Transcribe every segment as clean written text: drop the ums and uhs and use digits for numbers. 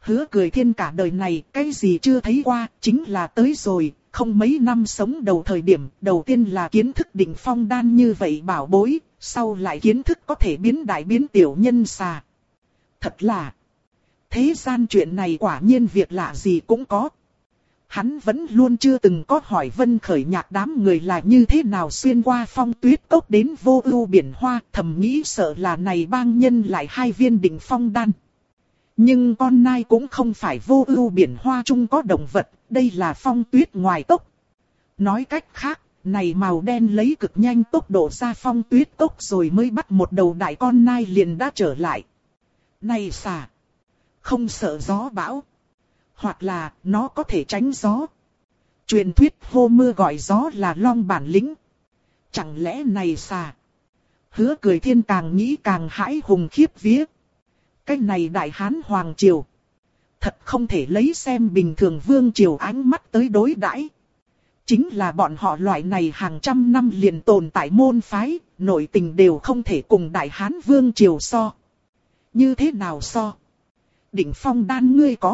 Hứa Cười Thiên cả đời này cái gì chưa thấy qua, chính là tới rồi, không mấy năm sống đầu thời điểm, đầu tiên là kiến thức đỉnh phong đan như vậy bảo bối, sau lại kiến thức có thể biến đại biến tiểu nhân xà. Thật là, thế gian chuyện này quả nhiên việc lạ gì cũng có. Hắn vẫn luôn chưa từng có hỏi Vân Khởi Nhạc đám người là như thế nào xuyên qua phong tuyết cốc đến Vô Ưu Biển Hoa, thầm nghĩ sợ là này bang nhân lại 2 viên đỉnh phong đan. Nhưng con nai cũng không phải Vô Ưu Biển Hoa chung có động vật, đây là phong tuyết ngoài cốc. Nói cách khác, này màu đen lấy cực nhanh tốc độ ra phong tuyết cốc rồi mới bắt một đầu đại con nai liền đã trở lại. Này xà, không sợ gió bão. Hoặc là nó có thể tránh gió. Truyền thuyết hô mưa gọi gió là long bản lĩnh. Chẳng lẽ này xà? Hứa Cười Thiên càng nghĩ càng hãi hùng khiếp vía. Cái này đại hán hoàng triều. Thật không thể lấy xem bình thường vương triều ánh mắt tới đối đãi. Chính là bọn họ loại này hàng trăm năm liền tồn tại môn phái, nội tình đều không thể cùng đại hán vương triều so. Như thế nào so? Đỉnh phong đan ngươi có.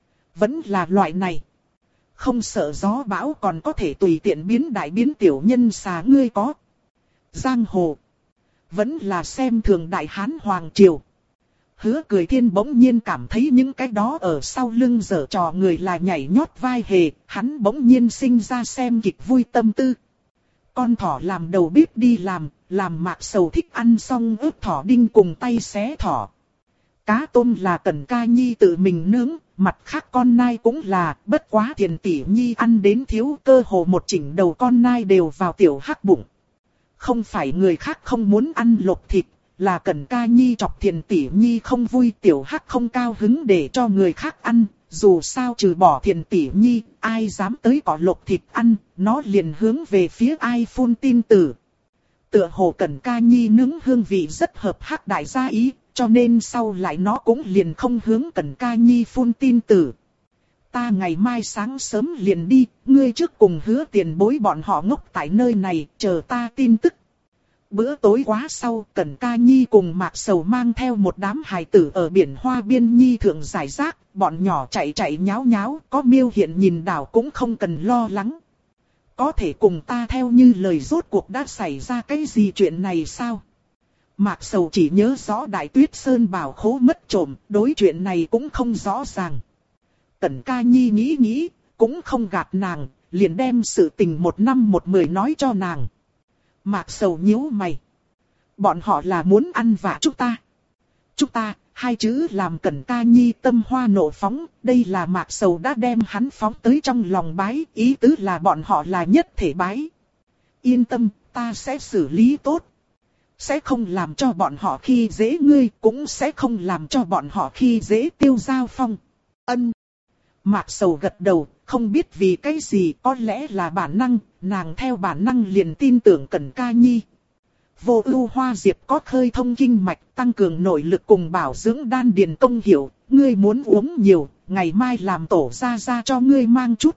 Vẫn là loại này. Không sợ gió bão còn có thể tùy tiện biến đại biến tiểu nhân xà ngươi có. Giang hồ. Vẫn là xem thường đại hán hoàng triều. Hứa Cười Thiên bỗng nhiên cảm thấy những cái đó ở sau lưng giở trò người là nhảy nhót vai hề. Hắn bỗng nhiên sinh ra xem kịch vui tâm tư. Con thỏ làm đầu bếp đi làm Mạc Sầu thích ăn xong ướp thỏ đinh cùng tay xé thỏ. Cá tôm là Cẩn Ca Nhi tự mình nướng, mặt khác con nai cũng là, bất quá Tiền Tỷ Nhi ăn đến thiếu cơ hồ một chỉnh đầu con nai đều vào tiểu hắc bụng. Không phải người khác không muốn ăn lột thịt, là Cẩn Ca Nhi chọc Tiền Tỷ Nhi không vui, tiểu hắc không cao hứng để cho người khác ăn, dù sao trừ bỏ Tiền Tỷ Nhi, ai dám tới cỏ lột thịt ăn, nó liền hướng về phía ai phun tin tử. Tựa hồ Cẩn Ca Nhi nướng hương vị rất hợp hắc đại gia ý. Cho nên sau lại nó cũng liền không hướng Cẩn Ca Nhi phun tin tử. Ta ngày mai sáng sớm liền đi, ngươi trước cùng Hứa Tiền Bối bọn họ ngốc tại nơi này, chờ ta tin tức. Bữa tối quá sau, Cẩn Ca Nhi cùng Mạc Sầu mang theo một đám hài tử ở biển Hoa Biên Nhi thượng giải rác, bọn nhỏ chạy chạy nháo nháo, có Miêu Hiện nhìn đảo cũng không cần lo lắng. Có thể cùng ta theo như lời rốt cuộc đã xảy ra cái gì chuyện này sao? Mạc Sầu chỉ nhớ rõ Đại Tuyết Sơn bảo khố mất trộm, đối chuyện này cũng không rõ ràng. Cẩn Ca Nhi nghĩ nghĩ, cũng không gạt nàng, liền đem sự tình 1 năm 1 10 nói cho nàng. Mạc Sầu nhíu mày. Bọn họ là muốn ăn vạ chúng ta. Chúng ta, 2 chữ làm Cẩn Ca Nhi tâm hoa nộ phóng, đây là Mạc Sầu đã đem hắn phóng tới trong lòng bái, ý tứ là bọn họ là nhất thể bái. Yên tâm, ta sẽ xử lý tốt. Sẽ không làm cho bọn họ khi dễ ngươi, cũng sẽ không làm cho bọn họ khi dễ Tiêu Giao Phong. Ân. Mạc Sầu gật đầu, không biết vì cái gì, có lẽ là bản năng, nàng theo bản năng liền tin tưởng Cẩn Ca Nhi. Vô Ưu Hoa Diệp có khơi thông kinh mạch, tăng cường nội lực cùng bảo dưỡng đan điền công hiệu, ngươi muốn uống nhiều, ngày mai làm tổ ra cho ngươi mang chút.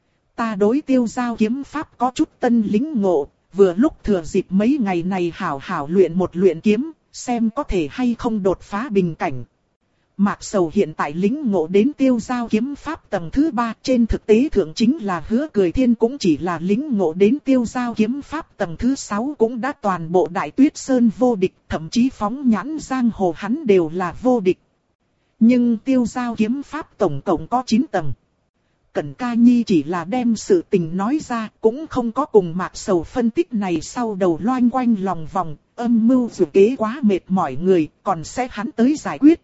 Ta đối Tiêu Giao kiếm pháp có chút tân lĩnh ngộ. Vừa lúc thừa dịp mấy ngày này hảo hảo luyện một luyện kiếm, xem có thể hay không đột phá bình cảnh. Mạc Sầu hiện tại lĩnh ngộ đến Tiêu Giao kiếm pháp tầng thứ 3, trên thực tế thượng chính là Hứa Cười Thiên cũng chỉ là lĩnh ngộ đến Tiêu Giao kiếm pháp tầng thứ 6 cũng đã toàn bộ Đại Tuyết Sơn vô địch, thậm chí phóng nhãn giang hồ hắn đều là vô địch. Nhưng Tiêu Giao kiếm pháp tổng cộng có 9 tầng. Cẩn Ca Nhi chỉ là đem sự tình nói ra, cũng không có cùng Mạc Sầu phân tích này sau đầu loanh quanh lòng vòng, âm mưu dự kế quá mệt mỏi người, còn sẽ hắn tới giải quyết.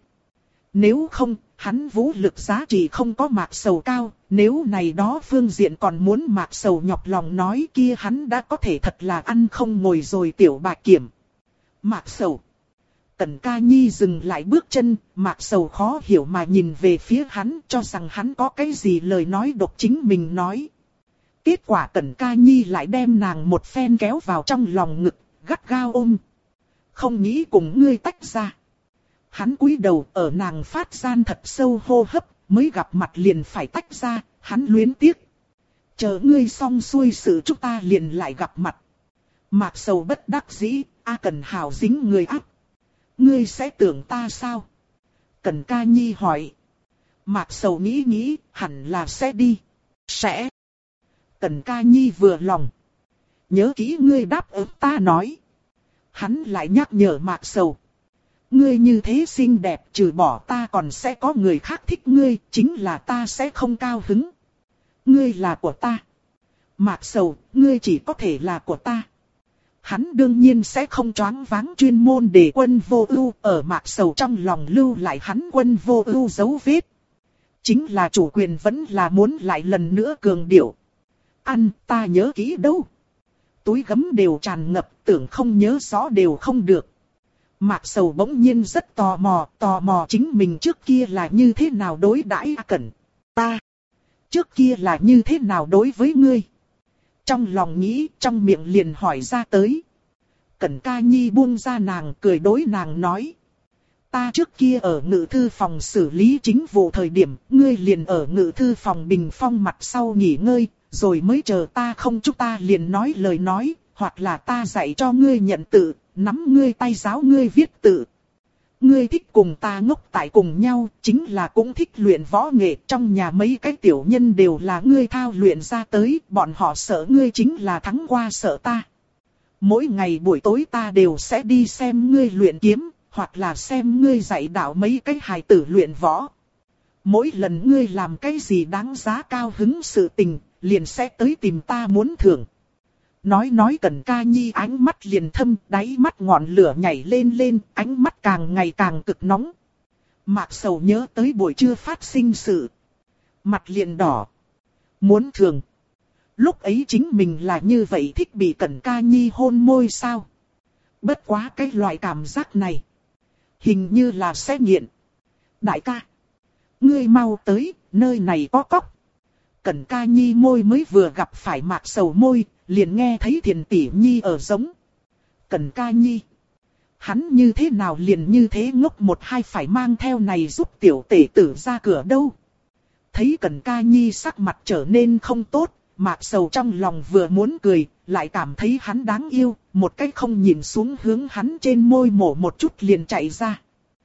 Nếu không, hắn vũ lực giá trị không có Mạc Sầu cao, nếu này đó phương diện còn muốn Mạc Sầu nhọc lòng nói kia hắn đã có thể thật là ăn không ngồi rồi tiểu bạch kiểm. Mạc Sầu. Cẩn Ca Nhi dừng lại bước chân, Mạc Sầu khó hiểu mà nhìn về phía hắn, cho rằng hắn có cái gì lời nói độc chính mình nói. Kết quả Cẩn Ca Nhi lại đem nàng một phen kéo vào trong lòng ngực, gắt gao ôm. Không nghĩ cùng ngươi tách ra. Hắn cúi đầu ở nàng phát gian thật sâu hô hấp, mới gặp mặt liền phải tách ra, hắn luyến tiếc. Chờ ngươi xong xuôi sự chúng ta liền lại gặp mặt. Mạc Sầu bất đắc dĩ, Cẩn Hào dính người áp. Ngươi sẽ tưởng ta sao? Cẩn Ca Nhi hỏi. Mạc Sầu nghĩ nghĩ, hẳn là sẽ đi. Sẽ. Cẩn Ca Nhi vừa lòng. Nhớ kỹ ngươi đáp ứng ta nói. Hắn lại nhắc nhở Mạc Sầu. Ngươi như thế xinh đẹp, trừ bỏ ta còn sẽ có người khác thích ngươi, chính là ta sẽ không cao hứng. Ngươi là của ta. Mạc Sầu, ngươi chỉ có thể là của ta. Hắn đương nhiên sẽ không choáng váng chuyên môn để Quân Vô Ưu ở Mạc Sầu trong lòng lưu lại hắn Quân Vô Ưu dấu vết. Chính là chủ quyền vẫn là muốn lại lần nữa cường điệu. Ăn ta nhớ kỹ đâu. Túi gấm đều tràn ngập, tưởng không nhớ rõ đều không được. Mạc Sầu bỗng nhiên rất tò mò chính mình trước kia là như thế nào đối đãi A Cẩn. Ta, trước kia là như thế nào đối với ngươi. Trong lòng nghĩ, trong miệng liền hỏi ra tới. Cẩn Ca Nhi buông ra nàng, cười đối nàng nói. Ta trước kia ở ngự thư phòng xử lý chính vụ thời điểm, ngươi liền ở ngự thư phòng bình phong mặt sau nghỉ ngơi, rồi mới chờ ta không chúng ta liền nói lời nói, hoặc là ta dạy cho ngươi nhận tự, nắm ngươi tay giáo ngươi viết tự. Ngươi thích cùng ta ngốc tại cùng nhau, chính là cũng thích luyện võ nghệ, trong nhà mấy cái tiểu nhân đều là ngươi thao luyện ra tới, bọn họ sợ ngươi chính là thắng qua sợ ta. Mỗi ngày buổi tối ta đều sẽ đi xem ngươi luyện kiếm, hoặc là xem ngươi dạy đạo mấy cái hài tử luyện võ. Mỗi lần ngươi làm cái gì đáng giá cao hứng sự tình, liền sẽ tới tìm ta muốn thưởng. Nói Cẩn Ca Nhi ánh mắt liền thâm, đáy mắt ngọn lửa nhảy lên, ánh mắt càng ngày càng cực nóng. Mạc Sầu nhớ tới buổi trưa phát sinh sự. Mặt liền đỏ. Muốn thưởng. Lúc ấy chính mình là như vậy thích bị Cẩn Ca Nhi hôn môi sao? Bất quá cái loại cảm giác này. Hình như là sẽ nghiện. Đại ca. Ngươi mau tới, nơi này có cóc. Cẩn Ca Nhi môi mới vừa gặp phải Mạc Sầu môi, liền nghe thấy Thiền Tỷ Nhi ở giống. Cẩn Ca Nhi. Hắn như thế nào liền như thế ngốc một hai phải mang theo này giúp tiểu tể tử ra cửa đâu. Thấy Cẩn Ca Nhi sắc mặt trở nên không tốt, Mạc Sầu trong lòng vừa muốn cười, lại cảm thấy hắn đáng yêu, một cái không nhìn xuống hướng hắn trên môi mổ một chút liền chạy ra.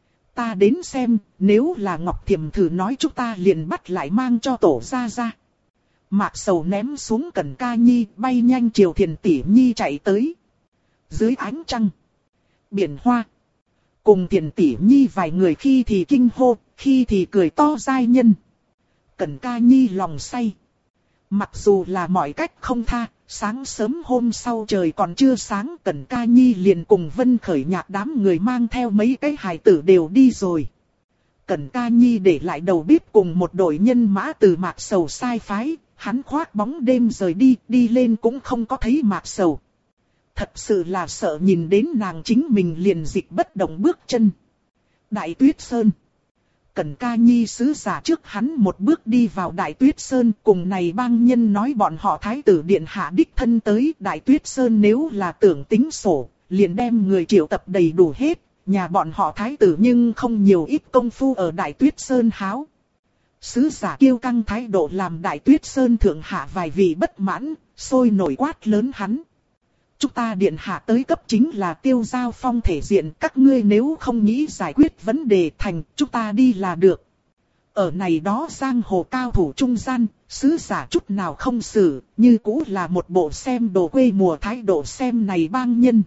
Ta đến xem, nếu là Ngọc Thiềm thử nói chúng ta liền bắt lại mang cho tổ ra ra. Mạc Sầu ném xuống Cẩn Ca Nhi, bay nhanh chiều Thiền Tỷ Nhi chạy tới. Dưới ánh trăng, biển hoa, cùng Thiền Tỷ Nhi vài người khi thì kinh hô, khi thì cười to giai nhân. Cẩn Ca Nhi lòng say. Mặc dù là mọi cách không tha, sáng sớm hôm sau trời còn chưa sáng, Cẩn Ca Nhi liền cùng Vân Khởi Nhạc đám người mang theo mấy cái hài tử đều đi rồi. Cẩn Ca Nhi để lại đầu bếp cùng một đội nhân mã từ Mạc Sầu sai phái, hắn khoác bóng đêm rời đi, đi lên cũng không có thấy Mạc Sầu. Thật sự là sợ nhìn đến nàng chính mình liền dịch bất động bước chân. Đại Tuyết Sơn. Cẩn Ca Nhi sứ giả trước hắn một bước đi vào Đại Tuyết Sơn, cùng này bang nhân nói bọn họ thái tử điện hạ đích thân tới Đại Tuyết Sơn, nếu là tưởng tính sổ, liền đem người triệu tập đầy đủ hết, nhà bọn họ thái tử nhưng không nhiều ít công phu ở Đại Tuyết Sơn háo. Sứ giả kiêu căng thái độ làm Đại Tuyết Sơn thượng hạ vài vị bất mãn, sôi nổi quát lớn hắn. Chúng ta điện hạ tới cấp chính là tiêu giao phong thể diện, các ngươi nếu không nghĩ giải quyết vấn đề thành, chúng ta đi là được. Ở này đó giang hồ cao thủ trung gian, sứ giả chút nào không xử, như cũ là một bộ xem đồ quê mùa thái độ xem này bang nhân.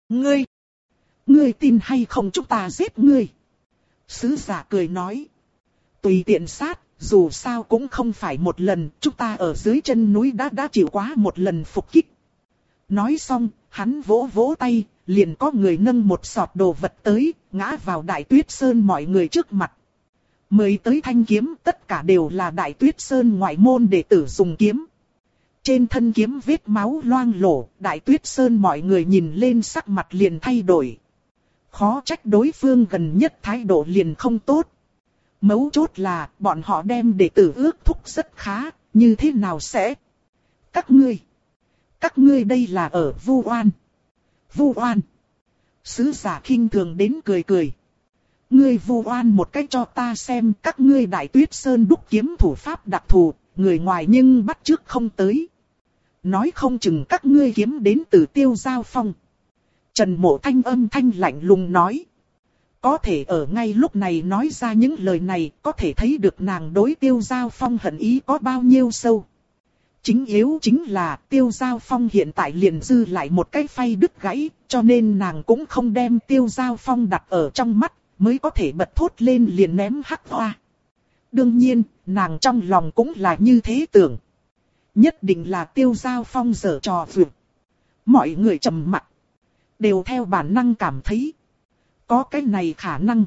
Ngươi tin hay không chúng ta giết ngươi? Sứ giả cười nói. Tùy tiện sát, dù sao cũng không phải một lần, chúng ta ở dưới chân núi đã chịu quá một lần phục kích. Nói xong, hắn vỗ vỗ tay, liền có người nâng một sọt đồ vật tới, ngã vào Đại Tuyết Sơn mọi người trước mặt. Mời tới thanh kiếm, tất cả đều là Đại Tuyết Sơn ngoại môn đệ tử dùng kiếm. Trên thân kiếm vết máu loang lổ, Đại Tuyết Sơn mọi người nhìn lên sắc mặt liền thay đổi. Khó trách đối phương gần nhất thái độ liền không tốt. Mấu chốt là, bọn họ đem đệ tử ước thúc rất khá, như thế nào sẽ? Các ngươi đây là ở vu oan. Vu oan. Sứ giả khinh thường đến cười. Ngươi vu oan một cách cho ta xem, các ngươi Đại Tuyết Sơn đúc kiếm thủ pháp đặc thù, người ngoài nhưng bắt chước không tới. Nói không chừng các ngươi kiếm đến từ Tiêu Giao Phong. Trần Mộ Thanh âm thanh lạnh lùng nói. Có thể ở ngay lúc này nói ra những lời này, có thể thấy được nàng đối Tiêu Giao Phong hận ý có bao nhiêu sâu. Chính yếu chính là Tiêu Giao Phong hiện tại liền dư lại một cái phay đứt gãy, cho nên nàng cũng không đem Tiêu Giao Phong đặt ở trong mắt, mới có thể bật thốt lên liền ném hắc hoa. Đương nhiên, nàng trong lòng cũng là như thế tưởng. Nhất định là Tiêu Giao Phong giở trò vượt. Mọi người trầm mặc, đều theo bản năng cảm thấy có cái này khả năng.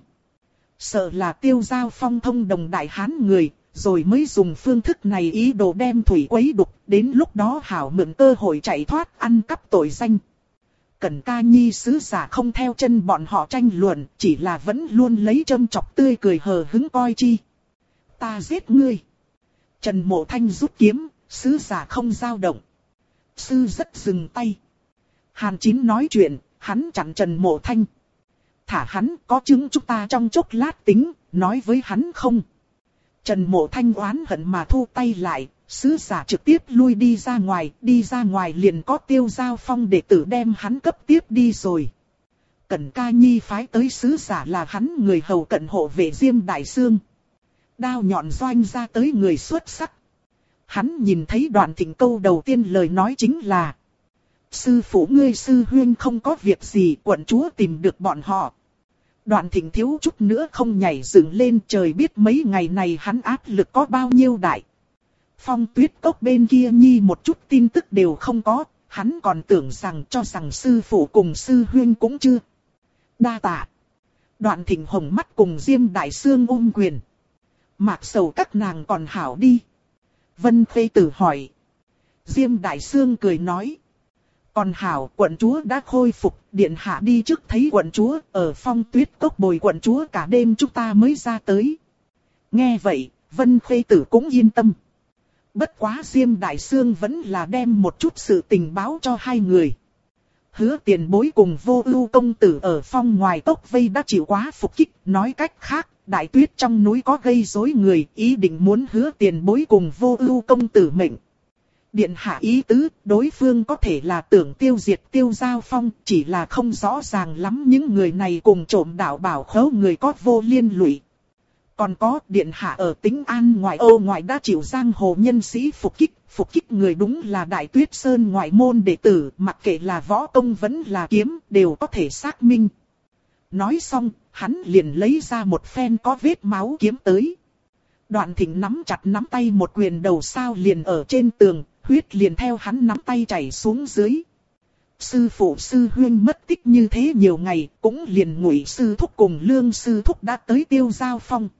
Sợ là Tiêu Giao Phong thông đồng Đại Hán người, rồi mới dùng phương thức này ý đồ đem thủy quấy đục, đến lúc đó hảo mượn cơ hội chạy thoát ăn cắp tội danh. Cẩn Ca Nhi sứ giả không theo chân bọn họ tranh luận, chỉ là vẫn luôn lấy châm chọc tươi cười hờ hứng coi chi. Ta giết ngươi. Trần Mộ Thanh rút kiếm, sứ giả không dao động. Sư rất dừng tay. Hàn Chín nói chuyện, hắn chặn Trần Mộ Thanh. Thả hắn, có chứng chúng ta trong chốc lát tính, nói với hắn không. Trần Mộ Thanh oán hận mà thu tay lại, sứ giả trực tiếp lui đi ra ngoài liền có Tiêu Giao Phong đệ tử đem hắn cấp tiếp đi rồi. Cẩn Ca Nhi phái tới sứ giả là hắn người hầu cận hộ vệ Diêm Đại Sương. Đao nhọn doanh ra tới người xuất sắc. Hắn nhìn thấy Đoạn Thịnh câu đầu tiên lời nói chính là: sư phụ ngươi sư huynh không có việc gì, quận chúa tìm được bọn họ. Đoạn Thịnh thiếu chút nữa không nhảy dựng lên, trời biết mấy ngày này hắn áp lực có bao nhiêu đại. Phong Tuyết Cốc bên kia nhi một chút tin tức đều không có, hắn còn tưởng rằng cho rằng sư phụ cùng sư huynh cũng chưa. Đa tạ. Đoạn Thịnh hồng mắt cùng Diêm Đại Sương ôm quyền. Mạc Sầu các nàng còn hảo đi. Vân Khê Tử hỏi. Diêm Đại Sương cười nói. Còn hảo, quận chúa đã khôi phục, điện hạ đi trước thấy quận chúa, ở Phong Tuyết Cốc bồi quận chúa cả đêm chúng ta mới ra tới. Nghe vậy, Vân Khê Tử cũng yên tâm. Bất quá Diêm Đại Sương vẫn là đem một chút sự tình báo cho hai người. Hứa Tiền Bối cùng Vô Ưu công tử ở Phong ngoài cốc vây đã chịu quá phục kích, nói cách khác, Đại Tuyết trong núi có gây rối người, ý định muốn Hứa Tiền Bối cùng Vô Ưu công tử mệnh. Điện hạ ý tứ, đối phương có thể là tưởng tiêu diệt Tiêu Giao Phong, chỉ là không rõ ràng lắm những người này cùng trộm đạo bảo khấu người có vô liên lụy. Còn có, điện hạ ở Tĩnh An ngoại ô ngoại đã chịu giang hồ nhân sĩ phục kích người đúng là Đại Tuyết Sơn ngoại môn đệ tử, mặc kệ là võ công vẫn là kiếm, đều có thể xác minh. Nói xong, hắn liền lấy ra một phen có vết máu kiếm tới. Đoạn Thịnh nắm chặt nắm tay một quyền đầu sao liền ở trên tường, huyết liền theo hắn nắm tay chảy xuống dưới. Sư phụ sư huynh mất tích như thế nhiều ngày, cũng liền Ngụy sư thúc cùng Lương sư thúc đã tới Tiêu Giao Phong.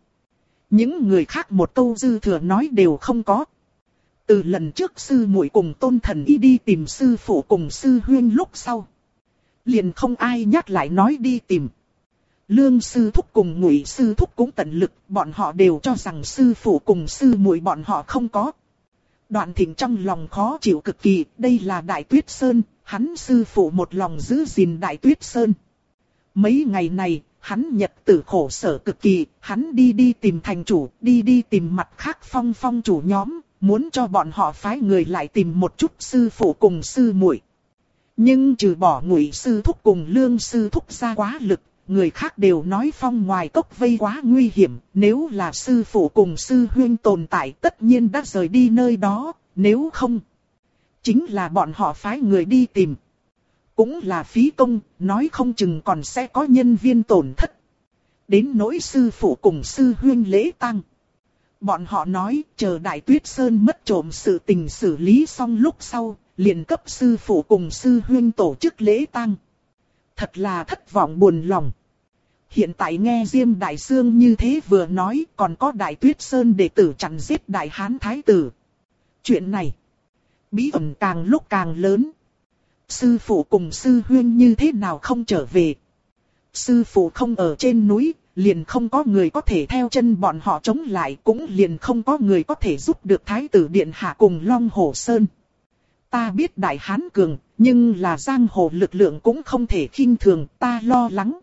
Những người khác một câu dư thừa nói đều không có. Từ lần trước sư muội cùng Tôn Thần Y đi tìm sư phụ cùng sư huynh lúc sau, liền không ai nhắc lại nói đi tìm. Lương sư thúc cùng Ngụy sư thúc cũng tận lực, bọn họ đều cho rằng sư phụ cùng sư muội bọn họ không có. Đoạn Thịnh trong lòng khó chịu cực kỳ, đây là Đại Tuyết Sơn, hắn sư phụ một lòng giữ gìn Đại Tuyết Sơn. Mấy ngày này, hắn nhật tử khổ sở cực kỳ, hắn đi tìm thành chủ, đi tìm mặt khác phong chủ nhóm, muốn cho bọn họ phái người lại tìm một chút sư phụ cùng sư muội. Nhưng trừ bỏ Ngụy sư thúc cùng Lương sư thúc ra quá lực, người khác đều nói Phong ngoài cốc vây quá nguy hiểm, nếu là sư phụ cùng sư huynh tồn tại tất nhiên đã rời đi nơi đó, nếu không, chính là bọn họ phái người đi tìm. Cũng là phí công, nói không chừng còn sẽ có nhân viên tổn thất. Đến nỗi sư phụ cùng sư huynh lễ tang, bọn họ nói chờ Đại Tuyết Sơn mất trộm sự tình xử lý xong lúc sau, liền cấp sư phụ cùng sư huynh tổ chức lễ tang. Thật là thất vọng buồn lòng. Hiện tại nghe Diêm Đại Sương như thế vừa nói, còn có Đại Tuyết Sơn đệ tử chặn giết Đại Hán Thái Tử. Chuyện này, bí ẩn càng lúc càng lớn. Sư phụ cùng sư huynh như thế nào không trở về? Sư phụ không ở trên núi, liền không có người có thể theo chân bọn họ chống lại, cũng liền không có người có thể giúp được Thái Tử Điện Hạ cùng Long Hổ Sơn. Ta biết Đại Hán cường, nhưng là giang hồ lực lượng cũng không thể khinh thường, ta lo lắng.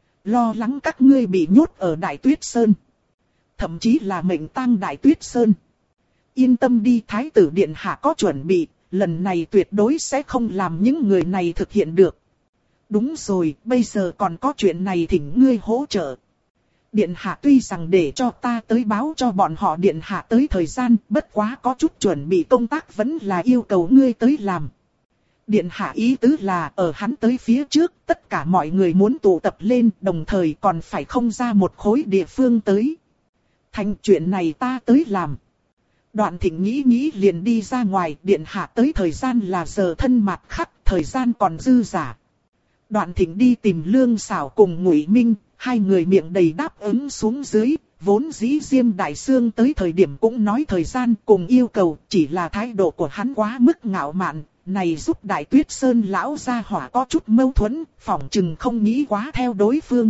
Lo lắng các ngươi bị nhốt ở Đại Tuyết Sơn. Thậm chí là mệnh tang Đại Tuyết Sơn. Yên tâm đi, Thái Tử Điện Hạ có chuẩn bị, lần này tuyệt đối sẽ không làm những người này thực hiện được. Đúng rồi, bây giờ còn có chuyện này thỉnh ngươi hỗ trợ. Điện hạ tuy rằng để cho ta tới báo cho bọn họ điện hạ tới thời gian, bất quá có chút chuẩn bị công tác vẫn là yêu cầu ngươi tới làm. Điện hạ ý tứ là ở hắn tới phía trước, tất cả mọi người muốn tụ tập lên, đồng thời còn phải không ra một khối địa phương tới. Thành chuyện này ta tới làm. Đoạn Thịnh nghĩ liền đi ra ngoài, điện hạ tới thời gian là giờ thân mạt khắc, thời gian còn dư giả. Đoạn Thịnh đi tìm Lương Sảo cùng Ngụy Minh, hai người miệng đầy đáp ứng xuống dưới, vốn dĩ Diêm Đại Sương tới thời điểm cũng nói thời gian cùng yêu cầu, chỉ là thái độ của hắn quá mức ngạo mạn, này giúp Đại Tuyết Sơn lão gia hỏa có chút mâu thuẫn, phỏng chừng không nghĩ quá theo đối phương.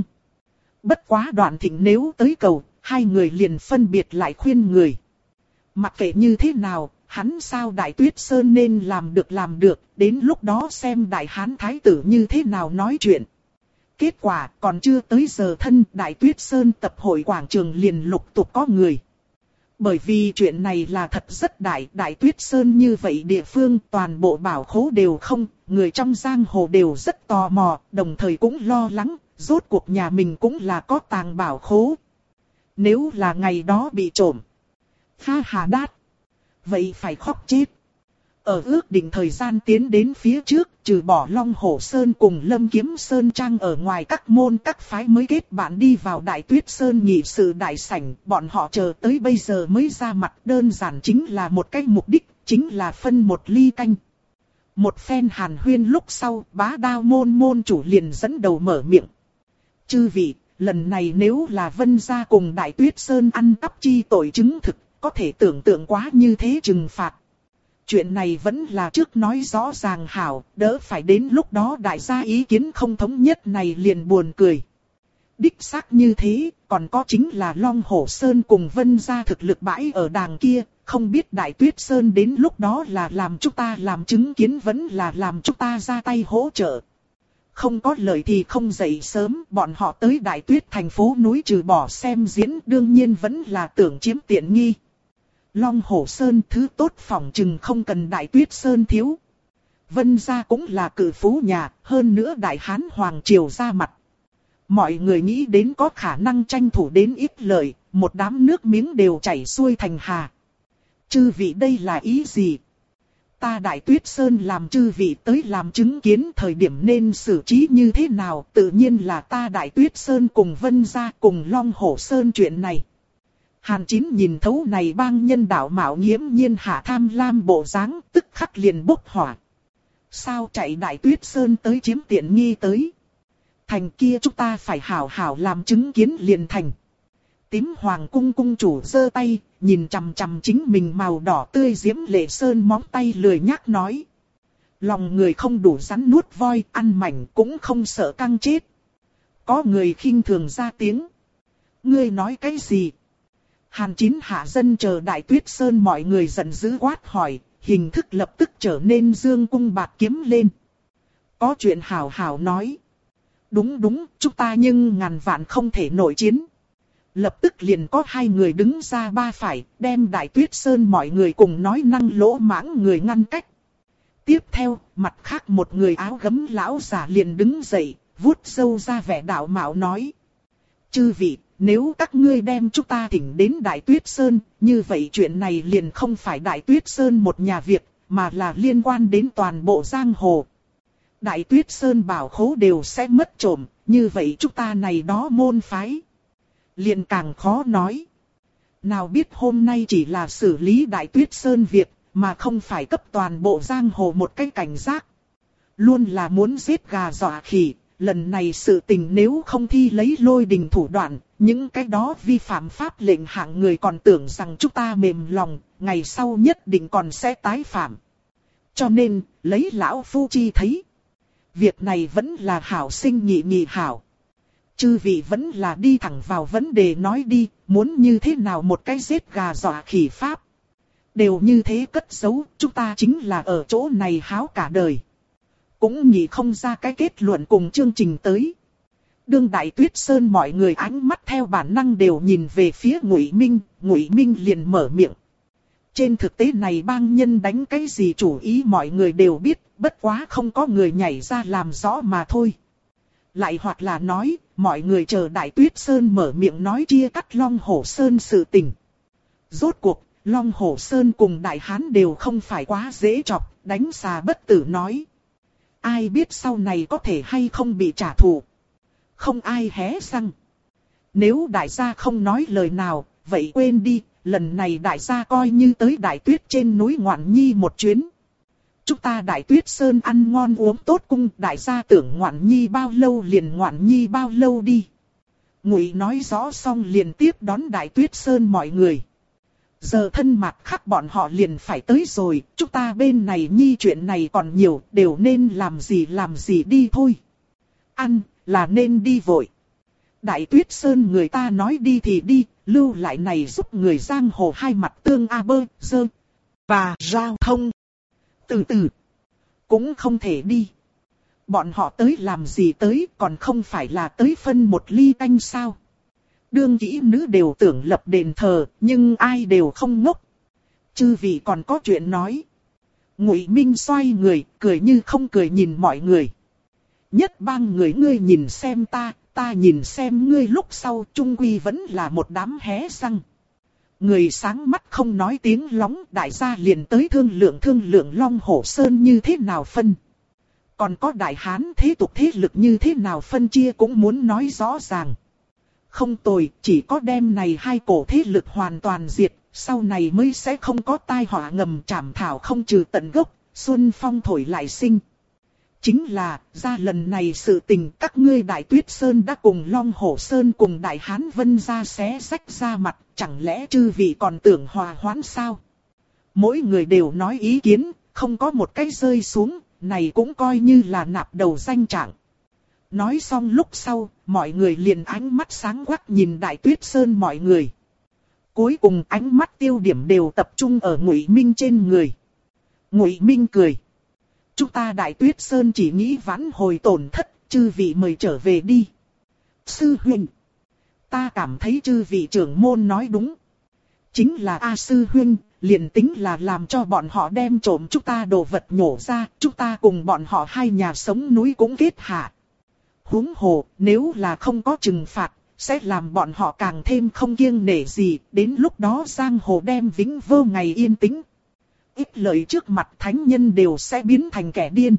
Bất quá Đoạn Thịnh nếu tới cầu, hai người liền phân biệt lại khuyên người. Mặc kệ như thế nào, hắn sao Đại Tuyết Sơn nên làm được, đến lúc đó xem Đại Hán Thái tử như thế nào nói chuyện. Kết quả còn chưa tới giờ thân, Đại Tuyết Sơn tập hội quảng trường liền lục tục có người. Bởi vì chuyện này là thật rất Đại Tuyết Sơn như vậy địa phương toàn bộ bảo khố đều không, người trong giang hồ đều rất tò mò, đồng thời cũng lo lắng, rốt cuộc nhà mình cũng là có tàng bảo khố. Nếu là ngày đó bị trộm, ha hà đát, vậy phải khóc chết. Ở ước định thời gian tiến đến phía trước, trừ bỏ Long Hổ Sơn cùng Lâm Kiếm Sơn Trang ở ngoài các môn các phái mới kết bạn đi vào Đại Tuyết Sơn nghị sự đại sảnh, bọn họ chờ tới bây giờ mới ra mặt, đơn giản chính là một cái mục đích, chính là phân một ly canh. Một phen hàn huyên lúc sau, Bá Đao môn chủ liền dẫn đầu mở miệng. Chư vị, lần này nếu là Vân gia cùng Đại Tuyết Sơn ăn cắp chi tội chứng thực, có thể tưởng tượng quá như thế trừng phạt. Chuyện này vẫn là trước nói rõ ràng hảo, đỡ phải đến lúc đó đại gia ý kiến không thống nhất này liền buồn cười. Đích xác như thế, còn có chính là Long Hổ Sơn cùng Vân gia thực lực bãi ở đàng kia, không biết Đại Tuyết Sơn đến lúc đó là làm chúng ta làm chứng kiến vẫn là làm chúng ta ra tay hỗ trợ. Không có lời thì không dậy sớm, bọn họ tới Đại Tuyết thành phố núi trừ bỏ xem diễn đương nhiên vẫn là tưởng chiếm tiện nghi. Long Hổ Sơn thứ tốt phỏng chừng không cần Đại Tuyết Sơn thiếu. Vân gia cũng là cử phú nhà, hơn nữa Đại Hán Hoàng Triều ra mặt. Mọi người nghĩ đến có khả năng tranh thủ đến ít lợi, một đám nước miếng đều chảy xuôi thành hà. Chư vị đây là ý gì? Ta Đại Tuyết Sơn làm chư vị tới làm chứng kiến thời điểm nên xử trí như thế nào, tự nhiên là ta Đại Tuyết Sơn cùng Vân gia cùng Long Hổ Sơn chuyện này. Hàn Chín nhìn thấu này bang nhân đạo mạo nghiễm nhiên hạ tham lam bộ dáng, tức khắc liền bốc hỏa. Sao chạy Đại Tuyết Sơn tới chiếm tiện nghi tới? Thành kia chúng ta phải hảo hảo làm chứng kiến liền thành. Tím Hoàng cung cung chủ giơ tay, nhìn chằm chằm chính mình màu đỏ tươi diễm lệ sơn móng tay lười nhác nói. Lòng người không đủ rắn nuốt voi, ăn mảnh cũng không sợ căng chết. Có người khinh thường ra tiếng. Ngươi nói cái gì? Hàn Chín hạ dân chờ Đại Tuyết Sơn mọi người giận dữ quát hỏi, hình thức lập tức trở nên dương cung bạt kiếm lên. Có chuyện hảo hảo nói. Đúng, chúng ta nhưng ngàn vạn không thể nội chiến. Lập tức liền có hai người đứng ra ba phải, đem Đại Tuyết Sơn mọi người cùng nói năng lỗ mãng người ngăn cách. Tiếp theo, mặt khác một người áo gấm lão giả liền đứng dậy, vuốt râu ra vẻ đạo mạo nói. Chư vị, nếu các ngươi đem chúng ta thỉnh đến Đại Tuyết Sơn, như vậy chuyện này liền không phải Đại Tuyết Sơn một nhà việc, mà là liên quan đến toàn bộ giang hồ. Đại Tuyết Sơn bảo khố đều sẽ mất trộm, như vậy chúng ta này đó môn phái liền càng khó nói. Nào biết hôm nay chỉ là xử lý Đại Tuyết Sơn việc, mà không phải cấp toàn bộ giang hồ một cái cảnh giác. Luôn là muốn giết gà dọa khỉ, lần này sự tình nếu không thi lấy lôi đình thủ đoạn, những cái đó vi phạm pháp lệnh hạng người còn tưởng rằng chúng ta mềm lòng, ngày sau nhất định còn sẽ tái phạm. Cho nên, lấy lão phu chi thấy, việc này vẫn là hảo sinh nhị hảo. Chư vị vẫn là đi thẳng vào vấn đề nói đi, muốn như thế nào một cái giết gà dọa khỉ pháp. Đều như thế cất giấu, chúng ta chính là ở chỗ này háo cả đời. Cũng nghĩ không ra cái kết luận cùng chương trình tới. Đương Đại Tuyết Sơn mọi người ánh mắt theo bản năng đều nhìn về phía Ngụy Minh liền mở miệng. Trên thực tế này bang nhân đánh cái gì chủ ý mọi người đều biết, bất quá không có người nhảy ra làm rõ mà thôi. Lại hoặc là nói, mọi người chờ Đại Tuyết Sơn mở miệng nói chia cắt Long Hổ Sơn sự tình. Rốt cuộc, Long Hổ Sơn cùng Đại Hán đều không phải quá dễ chọc, đánh xà bất tử nói. Ai biết sau này có thể hay không bị trả thù. Không ai hé răng. Nếu đại gia không nói lời nào, vậy quên đi, lần này đại gia coi như tới Đại Tuyết trên núi Ngoạn Nhi một chuyến. Chúng ta Đại Tuyết Sơn ăn ngon uống tốt cung, đại gia tưởng Ngoạn Nhi bao lâu liền Ngoạn Nhi bao lâu đi. Ngụy nói rõ xong liền tiếp đón Đại Tuyết Sơn mọi người. Giờ thân mặt khắc bọn họ liền phải tới rồi, chúng ta bên này Nhi chuyện này còn nhiều, đều nên làm gì đi thôi. Ăn, là nên đi vội. Đại Tuyết Sơn người ta nói đi thì đi, lưu lại này giúp người giang hồ hai mặt tương a bơ, dơ, và giao thông. Từ từ, cũng không thể đi. Bọn họ tới làm gì tới, còn không phải là tới phân một ly canh sao. Đương kỹ nữ đều tưởng lập đền thờ, nhưng ai đều không ngốc. Chư vị còn có chuyện nói. Ngụy Minh xoay người, cười như không cười nhìn mọi người. Nhất bang người ngươi nhìn xem ta nhìn xem ngươi, lúc sau chung quy vẫn là một đám hé răng. Người sáng mắt không nói tiếng lóng, đại gia liền tới thương lượng Long Hổ Sơn như thế nào phân. Còn có Đại Hán thế tục thế lực như thế nào phân chia cũng muốn nói rõ ràng. Không tồi, chỉ có đem này hai cổ thế lực hoàn toàn diệt, sau này mới sẽ không có tai họa ngầm trảm thảo không trừ tận gốc, xuân phong thổi lại sinh. Chính là, ra lần này sự tình các ngươi Đại Tuyết Sơn đã cùng Long Hổ Sơn cùng Đại Hán Vân ra xé rách ra mặt, chẳng lẽ chư vị còn tưởng hòa hoãn sao? Mỗi người đều nói ý kiến, không có một cái rơi xuống, này cũng coi như là nạp đầu danh trạng. Nói xong lúc sau, mọi người liền ánh mắt sáng quắc nhìn Đại Tuyết Sơn mọi người. Cuối cùng ánh mắt tiêu điểm đều tập trung ở Ngụy Minh trên người. Ngụy Minh cười. Chúng ta Đại Tuyết Sơn chỉ nghĩ vãn hồi tổn thất, chư vị mời trở về đi. Sư huynh, ta cảm thấy chư vị trưởng môn nói đúng. Chính là A sư huynh, liền tính là làm cho bọn họ đem trộm chúng ta đồ vật nhổ ra, chúng ta cùng bọn họ hai nhà sống núi cũng kết hạ. Huống hồ, nếu là không có trừng phạt, sẽ làm bọn họ càng thêm không kiêng nể gì, đến lúc đó giang hồ đem vĩnh vô ngày yên tĩnh. Ít lời trước mặt thánh nhân đều sẽ biến thành kẻ điên.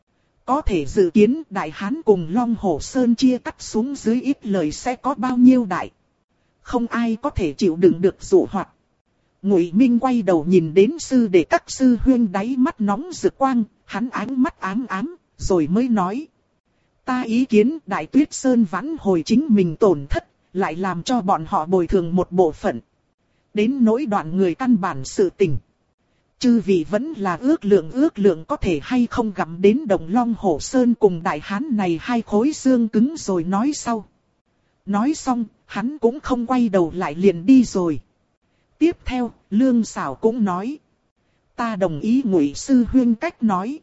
Có thể dự kiến Đại Hán cùng Long Hổ Sơn chia cắt xuống dưới ít lời sẽ có bao nhiêu đại. Không ai có thể chịu đựng được dụ hoặc. Ngụy Minh quay đầu nhìn đến sư để các sư huyên đáy mắt nóng rực quang, hắn ánh mắt ám ám, rồi mới nói. Ta ý kiến Đại Tuyết Sơn vãn hồi chính mình tổn thất, lại làm cho bọn họ bồi thường một bộ phận. Đến nỗi đoạn người căn bản sự tình. Chư vị vẫn là ước lượng có thể hay không gặm đến đồng Long Hổ Sơn cùng Đại Hán này hai khối xương cứng rồi nói sau. Nói xong, hắn cũng không quay đầu lại liền đi rồi. Tiếp theo, Lương Sảo cũng nói. Ta đồng ý Ngụy sư huyên cách nói.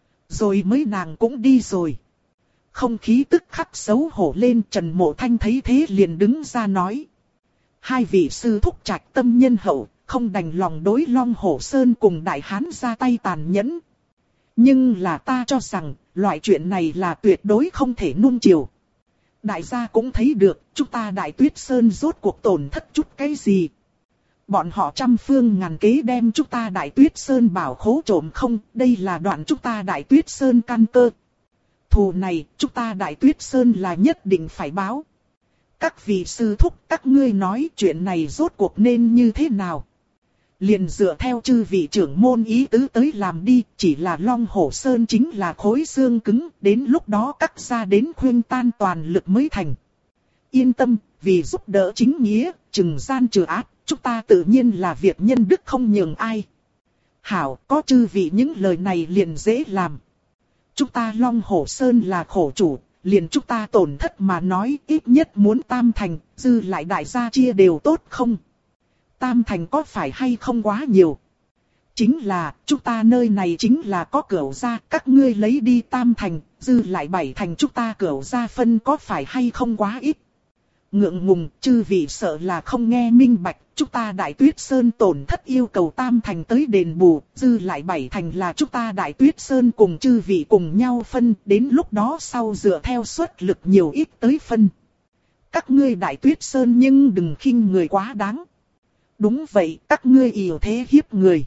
Rồi mới nàng cũng đi rồi. Không khí tức khắc xấu hổ lên, Trần Mộ Thanh thấy thế liền đứng ra nói. Hai vị sư thúc trạch tâm nhân hậu, không đành lòng đối Long Hổ Sơn cùng Đại Hán ra tay tàn nhẫn. Nhưng là ta cho rằng, loại chuyện này là tuyệt đối không thể nuông chiều. Đại gia cũng thấy được, chúng ta Đại Tuyết Sơn rốt cuộc tổn thất chút cái gì. Bọn họ trăm phương ngàn kế đem chúng ta Đại Tuyết Sơn bảo khố trộm không, đây là đoạn chúng ta Đại Tuyết Sơn căn cơ. Thù này, chúng ta Đại Tuyết Sơn là nhất định phải báo. Các vị sư thúc, các ngươi nói chuyện này rốt cuộc nên như thế nào? Liền dựa theo chư vị trưởng môn ý tứ tới làm đi, chỉ là Long Hổ Sơn chính là khối xương cứng, đến lúc đó cắt ra đến khuyên tan toàn lực mới thành. Yên tâm, vì giúp đỡ chính nghĩa, trừng gian trừ ác, chúng ta tự nhiên là việc nhân đức không nhường ai. Hảo, có chư vị những lời này liền dễ làm. Chúng ta Long Hổ Sơn là khổ chủ, liền chúng ta tổn thất mà nói ít nhất muốn tam thành, dư lại đại gia chia đều tốt không? Tam thành có phải hay không quá nhiều? Chính là, chúng ta nơi này chính là có cửu gia, các ngươi lấy đi tam thành, dư lại bảy thành chúng ta cửu gia phân có phải hay không quá ít? Ngượng ngùng, chư vị sợ là không nghe minh bạch, chúng ta Đại Tuyết Sơn tổn thất yêu cầu tam thành tới đền bù, dư lại 7 thành là chúng ta Đại Tuyết Sơn cùng chư vị cùng nhau phân, đến lúc đó sau dựa theo suất lực nhiều ít tới phân. Các ngươi Đại Tuyết Sơn nhưng đừng khinh người quá đáng. Đúng vậy, các ngươi yếu thế hiếp người.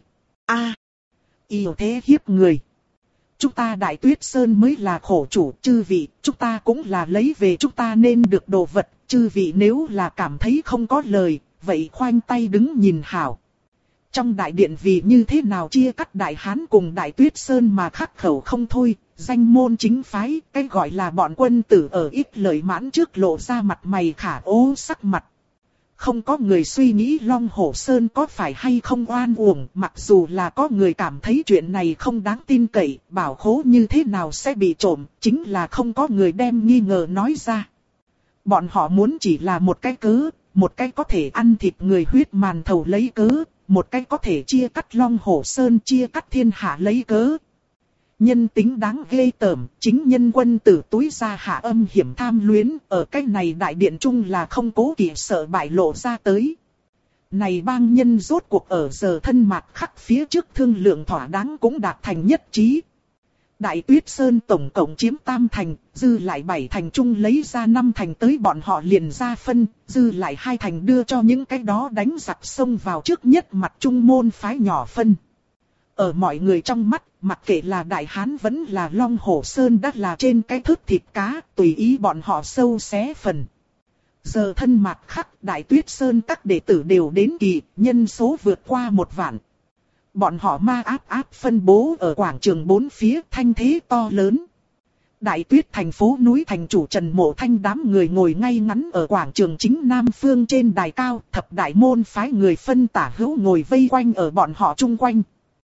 Yếu thế hiếp người. Chúng ta Đại Tuyết Sơn mới là khổ chủ, chư vị, chúng ta cũng là lấy về chúng ta nên được đồ vật, chư vị nếu là cảm thấy không có lời, vậy khoanh tay đứng nhìn hảo. Trong đại điện vì như thế nào chia cắt Đại Hán cùng Đại Tuyết Sơn mà khắc khẩu không thôi, danh môn chính phái, cái gọi là bọn quân tử ở ít lời mãn trước lộ ra mặt mày khả ố sắc mặt. Không có người suy nghĩ Long Hổ Sơn có phải hay không oan uổng, mặc dù là có người cảm thấy chuyện này không đáng tin cậy, bảo khố như thế nào sẽ bị trộm, chính là không có người đem nghi ngờ nói ra. Bọn họ muốn chỉ là một cái cớ, một cái có thể ăn thịt người huyết màn thầu lấy cớ, một cái có thể chia cắt Long Hổ Sơn chia cắt thiên hạ lấy cớ. Nhân tính đáng ghê tởm, chính nhân quân tử túi ra hạ âm hiểm tham luyến, ở cái này đại điện chung là không cố kỵ sợ bại lộ ra tới. Này bang nhân rốt cuộc ở giờ thân mạt khắc phía trước thương lượng thỏa đáng cũng đạt thành nhất trí. Đại Tuyết Sơn tổng cộng chiếm tam thành, dư lại 7 thành chung lấy ra 5 thành tới bọn họ liền ra phân, dư lại 2 thành đưa cho những cái đó đánh giặc xông vào trước nhất mặt trung môn phái nhỏ phân. Ở mọi người trong mắt, mặc kệ là Đại Hán vẫn là Long Hổ Sơn đã là trên cái thớt thịt cá, tùy ý bọn họ sâu xé phần. Giờ thân mạt khắc Đại Tuyết Sơn các đệ tử đều đến kỳ, nhân số vượt qua 1 vạn. Bọn họ ma áp phân bố ở quảng trường 4 phía thanh thế to lớn. Đại Tuyết thành phố núi thành chủ Trần Mộ Thanh đám người ngồi ngay ngắn ở quảng trường chính Nam Phương trên đài cao, thập đại môn phái người phân tả hữu ngồi vây quanh ở bọn họ chung quanh.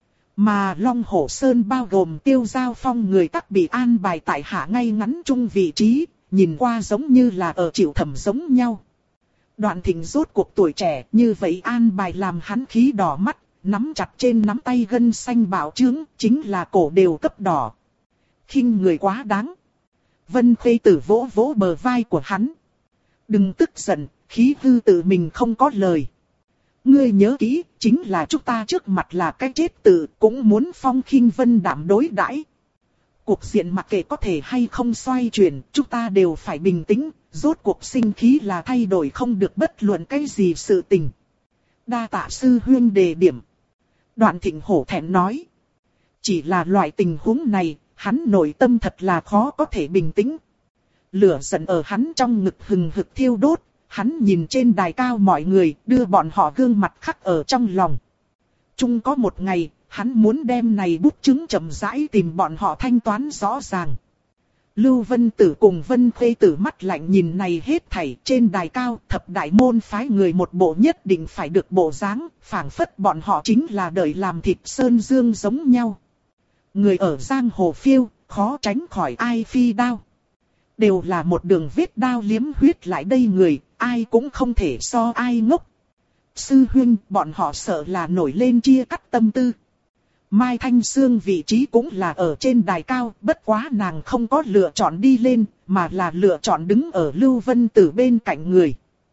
Mà Long Hổ Sơn bao gồm Tiêu Giao Phong người các bị an bài tại hạ ngay ngắn chung vị trí, nhìn qua giống như là ở chịu thẩm giống nhau. Đoạn Thịnh rốt cuộc tuổi trẻ như vậy an bài làm hắn khí đỏ mắt, nắm chặt trên nắm tay gân xanh bảo trướng, chính là cổ đều cấp đỏ. Khinh người quá đáng. Vân Khê Tử vỗ vỗ bờ vai của hắn. Đừng tức giận, khí hư tự mình không có lời. Ngươi nhớ kỹ, chính là chúng ta trước mặt là cái chết tự, cũng muốn phong khinh vân đạm đối đãi. Cuộc diện mặc kệ có thể hay không xoay chuyển, chúng ta đều phải bình tĩnh, rốt cuộc sinh khí là thay đổi không được bất luận cái gì sự tình. Đa tạ sư huyên đề điểm. Đoạn Thịnh hổ thẹn nói. Chỉ là loại tình huống này, hắn nội tâm thật là khó có thể bình tĩnh. Lửa giận ở hắn trong ngực hừng hực thiêu đốt. Hắn nhìn trên đài cao mọi người, đưa bọn họ gương mặt khắc ở trong lòng. Chung có một ngày, hắn muốn đem này bút chứng chậm rãi tìm bọn họ thanh toán rõ ràng. Lưu Vân Tử cùng Vân Khê Tử mắt lạnh nhìn này hết thảy trên đài cao, thập đại môn phái người một bộ nhất định phải được bộ dáng, phảng phất bọn họ chính là đợi làm thịt sơn dương giống nhau. Người ở giang hồ phiêu, khó tránh khỏi ai phi đao. Đều là một đường vết đao liếm huyết lại đây người, ai cũng không thể so ai ngốc. Sư huynh, bọn họ sợ là nổi lên chia cắt tâm tư. Mai Thanh Sương vị trí cũng là ở trên đài cao, bất quá nàng không có lựa chọn đi lên, mà là lựa chọn đứng ở Lưu Vân Tử bên cạnh người.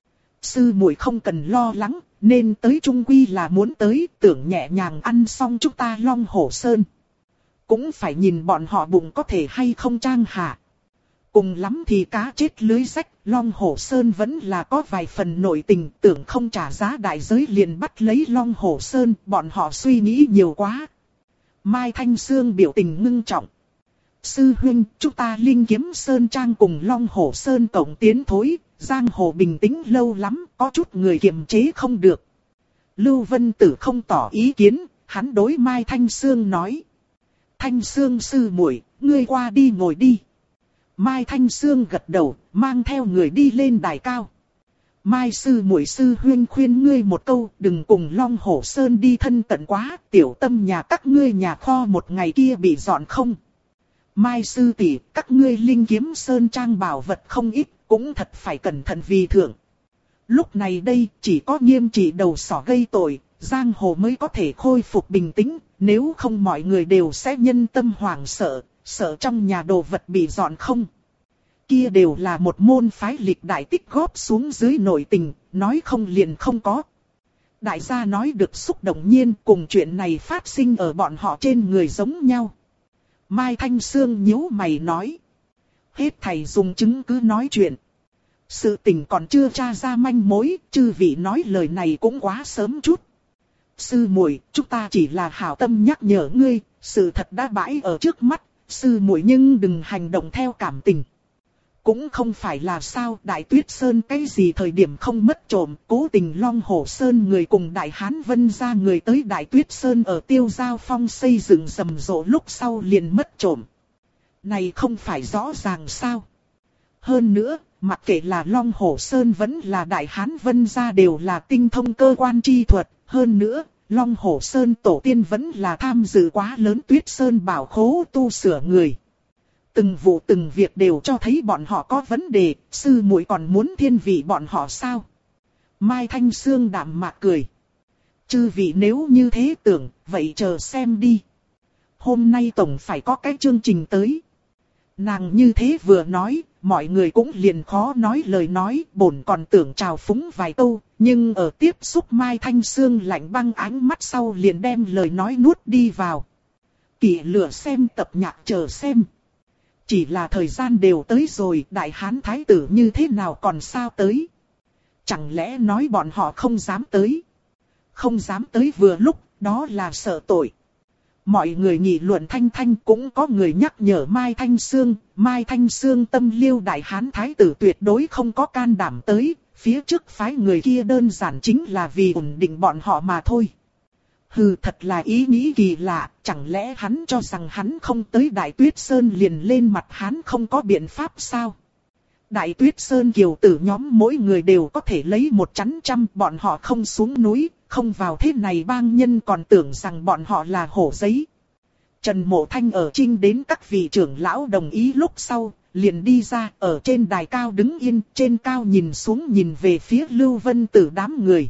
Sư muội không cần lo lắng, nên tới trung quy là muốn tới, tưởng nhẹ nhàng ăn xong chúng ta Long Hổ Sơn. Cũng phải nhìn bọn họ bụng có thể hay không trang hạ. Cùng lắm thì cá chết lưới rách, Long Hổ Sơn vẫn là có vài phần nội tình, tưởng không trả giá đại giới liền bắt lấy Long Hổ Sơn, bọn họ suy nghĩ nhiều quá. Mai Thanh Sương biểu tình ngưng trọng. Sư huynh, chúng ta Linh Kiếm Sơn Trang cùng Long Hổ Sơn cộng tiến thối, giang hồ bình tĩnh lâu lắm, có chút người kiềm chế không được. Lưu Vân Tử không tỏ ý kiến, hắn đối Mai Thanh Sương nói. Thanh Sương sư muội, ngươi qua đi ngồi đi. Mai Thanh Sương gật đầu, mang theo người đi lên đài cao. Mai sư muội sư huyên khuyên ngươi một câu, đừng cùng Long Hổ Sơn đi thân cận quá, tiểu tâm nhà các ngươi nhà kho một ngày kia bị dọn không. Mai sư tỷ, các ngươi Linh Kiếm Sơn Trang bảo vật không ít, cũng thật phải cẩn thận vì thưởng. Lúc này đây, chỉ có nghiêm trị đầu sỏ gây tội, giang hồ mới có thể khôi phục bình tĩnh, nếu không mọi người đều sẽ nhân tâm hoảng sợ, sợ trong nhà đồ vật bị dọn không. kia đều là một môn phái lịch đại tích góp xuống dưới nội tình, nói không liền không có. Đại gia nói được xúc động nhiên, cùng chuyện này phát sinh ở bọn họ trên người giống nhau. Mai Thanh Sương nhíu mày nói. Hết thầy dùng chứng cứ nói chuyện. Sự tình còn chưa tra ra manh mối, chư vị nói lời này cũng quá sớm chút. Sư muội, chúng ta chỉ là hảo tâm nhắc nhở ngươi, sự thật đã bãi ở trước mắt, sư muội nhưng đừng hành động theo cảm tình. Cũng không phải là sao Đại Tuyết Sơn cái gì thời điểm không mất trộm, cố tình Long Hổ Sơn người cùng Đại Hán Vân gia người tới Đại Tuyết Sơn ở Tiêu Giao Phong xây dựng rầm rộ lúc sau liền mất trộm. Này không phải rõ ràng sao? Hơn nữa, mặc kệ là Long Hổ Sơn vẫn là Đại Hán Vân gia đều là tinh thông cơ quan chi thuật, hơn nữa, Long Hổ Sơn tổ tiên vẫn là tham dự quá lớn Tuyết Sơn bảo khố tu sửa người. Từng vụ từng việc đều cho thấy bọn họ có vấn đề, sư muội còn muốn thiên vị bọn họ sao? Mai Thanh Sương đạm mạc cười. Chư vị nếu như thế tưởng, vậy chờ xem đi. Hôm nay tổng phải có cái chương trình tới. Nàng như thế vừa nói, mọi người cũng liền khó nói lời nói, bổn còn tưởng chào phúng vài câu, nhưng ở tiếp xúc Mai Thanh Sương lạnh băng ánh mắt sau liền đem lời nói nuốt đi vào. Kỷ lửa xem tập nhạc chờ xem. Chỉ là thời gian đều tới rồi, Đại Hán Thái tử như thế nào còn sao tới? Chẳng lẽ nói bọn họ không dám tới? Không dám tới vừa lúc, đó là sợ tội. Mọi người nghị luận thanh thanh, cũng có người nhắc nhở Mai Thanh Sương tâm liêu Đại Hán Thái tử tuyệt đối không có can đảm tới, phía trước phái người kia đơn giản chính là vì ổn định bọn họ mà thôi. Hừ, thật là ý nghĩ kỳ lạ, chẳng lẽ hắn cho rằng hắn không tới Đại Tuyết Sơn liền lên mặt hắn không có biện pháp sao? Đại Tuyết Sơn kiều tử nhóm mỗi người đều có thể lấy 100, bọn họ không xuống núi, không vào thế này bang nhân còn tưởng rằng bọn họ là hổ giấy. Trần Mộ Thanh ở trinh đến các vị trưởng lão đồng ý lúc sau, liền đi ra ở trên đài cao đứng yên, trên cao nhìn xuống nhìn về phía Lưu Vân Tử đám người.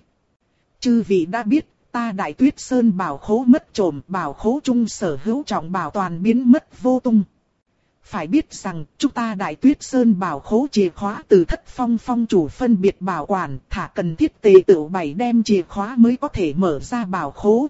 Chư vị đã biết, ta Đại Tuyết Sơn bảo khố mất trộm, bảo khố trung sở hữu trọng bảo toàn biến mất vô tung. Phải biết rằng, chúng ta Đại Tuyết Sơn bảo khố chìa khóa từ Thất Phong phong chủ phân biệt bảo quản, thả cần thiết tề tựu 7 đem chìa khóa mới có thể mở ra bảo khố.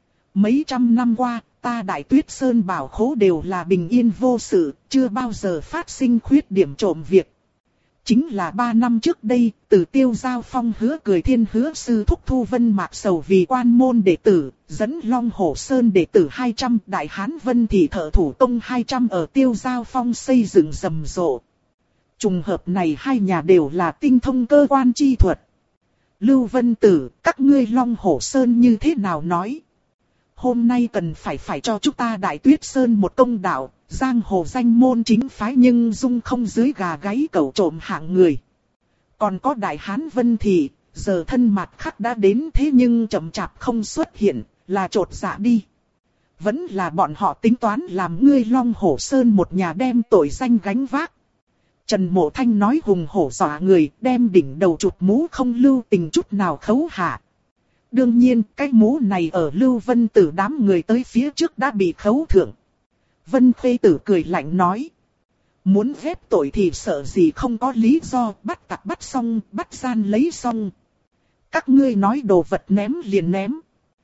Mấy trăm năm qua, ta Đại Tuyết Sơn bảo khố đều là bình yên vô sự, chưa bao giờ phát sinh khuyết điểm trộm việc. Chính là 3 năm trước đây, từ Tiêu Giao Phong hứa cười thiên hứa sư thúc Thu Vân Mạc Sầu vì quan môn đệ tử, dẫn Long Hổ Sơn đệ tử 200, Đại Hán Vân Thị thợ thủ công 200 ở Tiêu Giao Phong xây dựng rầm rộ. Trùng hợp này hai nhà đều là tinh thông cơ quan chi thuật. Lưu Vân Tử, các ngươi Long Hổ Sơn như thế nào nói? Hôm nay cần phải cho chúng ta Đại Tuyết Sơn một công đạo. Giang hồ danh môn chính phái nhưng dung không dưới gà gáy cẩu trộm hạng người. Còn có Đại Hán Vân Thị, giờ thân mặt khắc đã đến thế nhưng chậm chạp không xuất hiện, là trột dạ đi. Vẫn là bọn họ tính toán làm ngươi Long Hổ Sơn một nhà đem tội danh gánh vác. Trần Mộ Thanh nói hùng hổ dọa người, đem đỉnh đầu chụp mũ không lưu tình chút nào khấu hạ. Đương nhiên, cái mũ này ở Lưu Vân Tử đám người tới phía trước đã bị khấu thưởng. Vân Khê Tử cười lạnh nói. Muốn ghép tội thì sợ gì không có lý do, bắt tặc bắt xong, bắt gian lấy xong. Các ngươi nói đồ vật ném liền ném.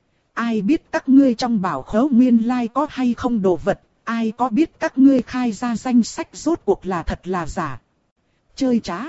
Ai biết các ngươi trong bảo khố nguyên lai có hay không đồ vật, ai có biết các ngươi khai ra danh sách rốt cuộc là thật là giả. Chơi trá.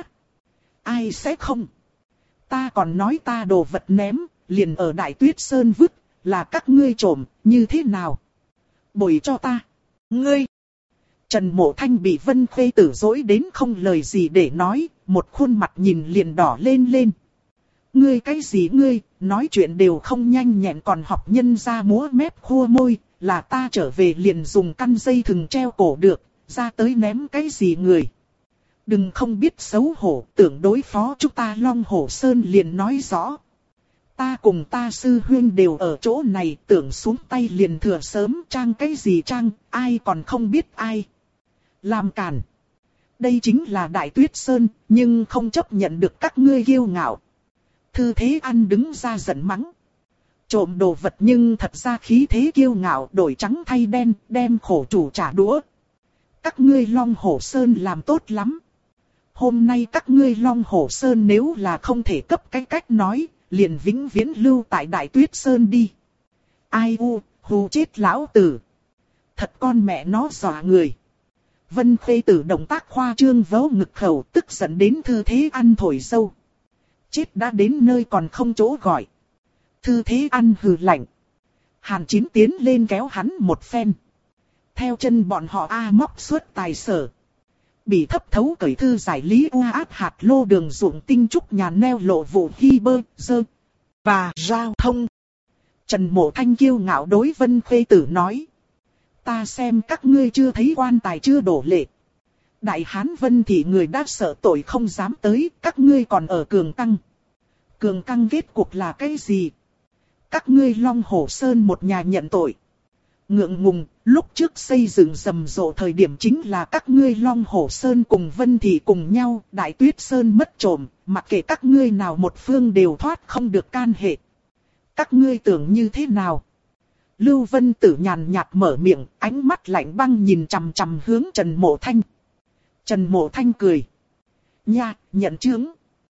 Ai sẽ không. Ta còn nói ta đồ vật ném, liền ở Đại Tuyết Sơn vứt, là các ngươi trộm, như thế nào? Bồi cho ta. Ngươi! Trần Mộ Thanh bị Vân Khê Tử dỗi đến không lời gì để nói, một khuôn mặt nhìn liền đỏ lên lên. Ngươi cái gì ngươi, nói chuyện đều không nhanh nhẹn còn học nhân ra múa mép khua môi, là ta trở về liền dùng căn dây thừng treo cổ được, ra tới ném cái gì người. Đừng không biết xấu hổ, tưởng đối phó chúng ta Long Hổ Sơn liền nói rõ. Ta cùng ta sư huyên đều ở chỗ này, tưởng xuống tay liền thừa sớm, trang cái gì trang, ai còn không biết ai. Làm cản. Đây chính là Đại Tuyết Sơn, nhưng không chấp nhận được các ngươi kiêu ngạo. Thư Thế An đứng ra giận mắng. Trộm đồ vật nhưng thật ra khí thế kiêu ngạo, đổi trắng thay đen, đem khổ chủ trả đũa. Các ngươi Long Hổ Sơn làm tốt lắm. hôm nay các ngươi Long Hổ Sơn nếu là không thể cấp cái cách nói, liền vĩnh viễn lưu tại Đại Tuyết Sơn đi. Ai u, hù chết lão tử. Thật con mẹ nó dọa người. Vân Khê Tử động tác khoa trương vớ ngực khẩu, tức giận đến Thư Thế An thổi sâu. Chết đã đến nơi còn không chỗ gọi. Thư Thế An hừ lạnh. Hàn Chín tiến lên kéo hắn một phen. Theo chân bọn họ móc suốt tài sở. Bị thấp thấu cởi thư giải lý át hạt lô đường dụng tinh trúc nhà neo lộ vụ hy bơ, dơ. Và giao thông. Trần Mộ Thanh kiêu ngạo đối Vân Khê Tử nói. Ta xem các ngươi chưa thấy quan tài chưa đổ lệ. Đại Hán Vân Thị người đã sợ tội không dám tới, các ngươi còn ở cường căng. Cường căng kết cục là cái gì? Các ngươi Long Hổ Sơn một nhà nhận tội. Ngượng ngùng, lúc trước xây dựng rầm rộ thời điểm chính là các ngươi Long Hổ Sơn cùng Vân Thị cùng nhau, Đại Tuyết Sơn mất trộm, mặc kệ các ngươi nào một phương đều thoát không được can hệ. Các ngươi tưởng như thế nào? Lưu Vân Tử nhàn nhạt mở miệng, ánh mắt lạnh băng nhìn chằm chằm hướng Trần Mộ Thanh. Trần Mộ Thanh cười. Nha, nhận chướng.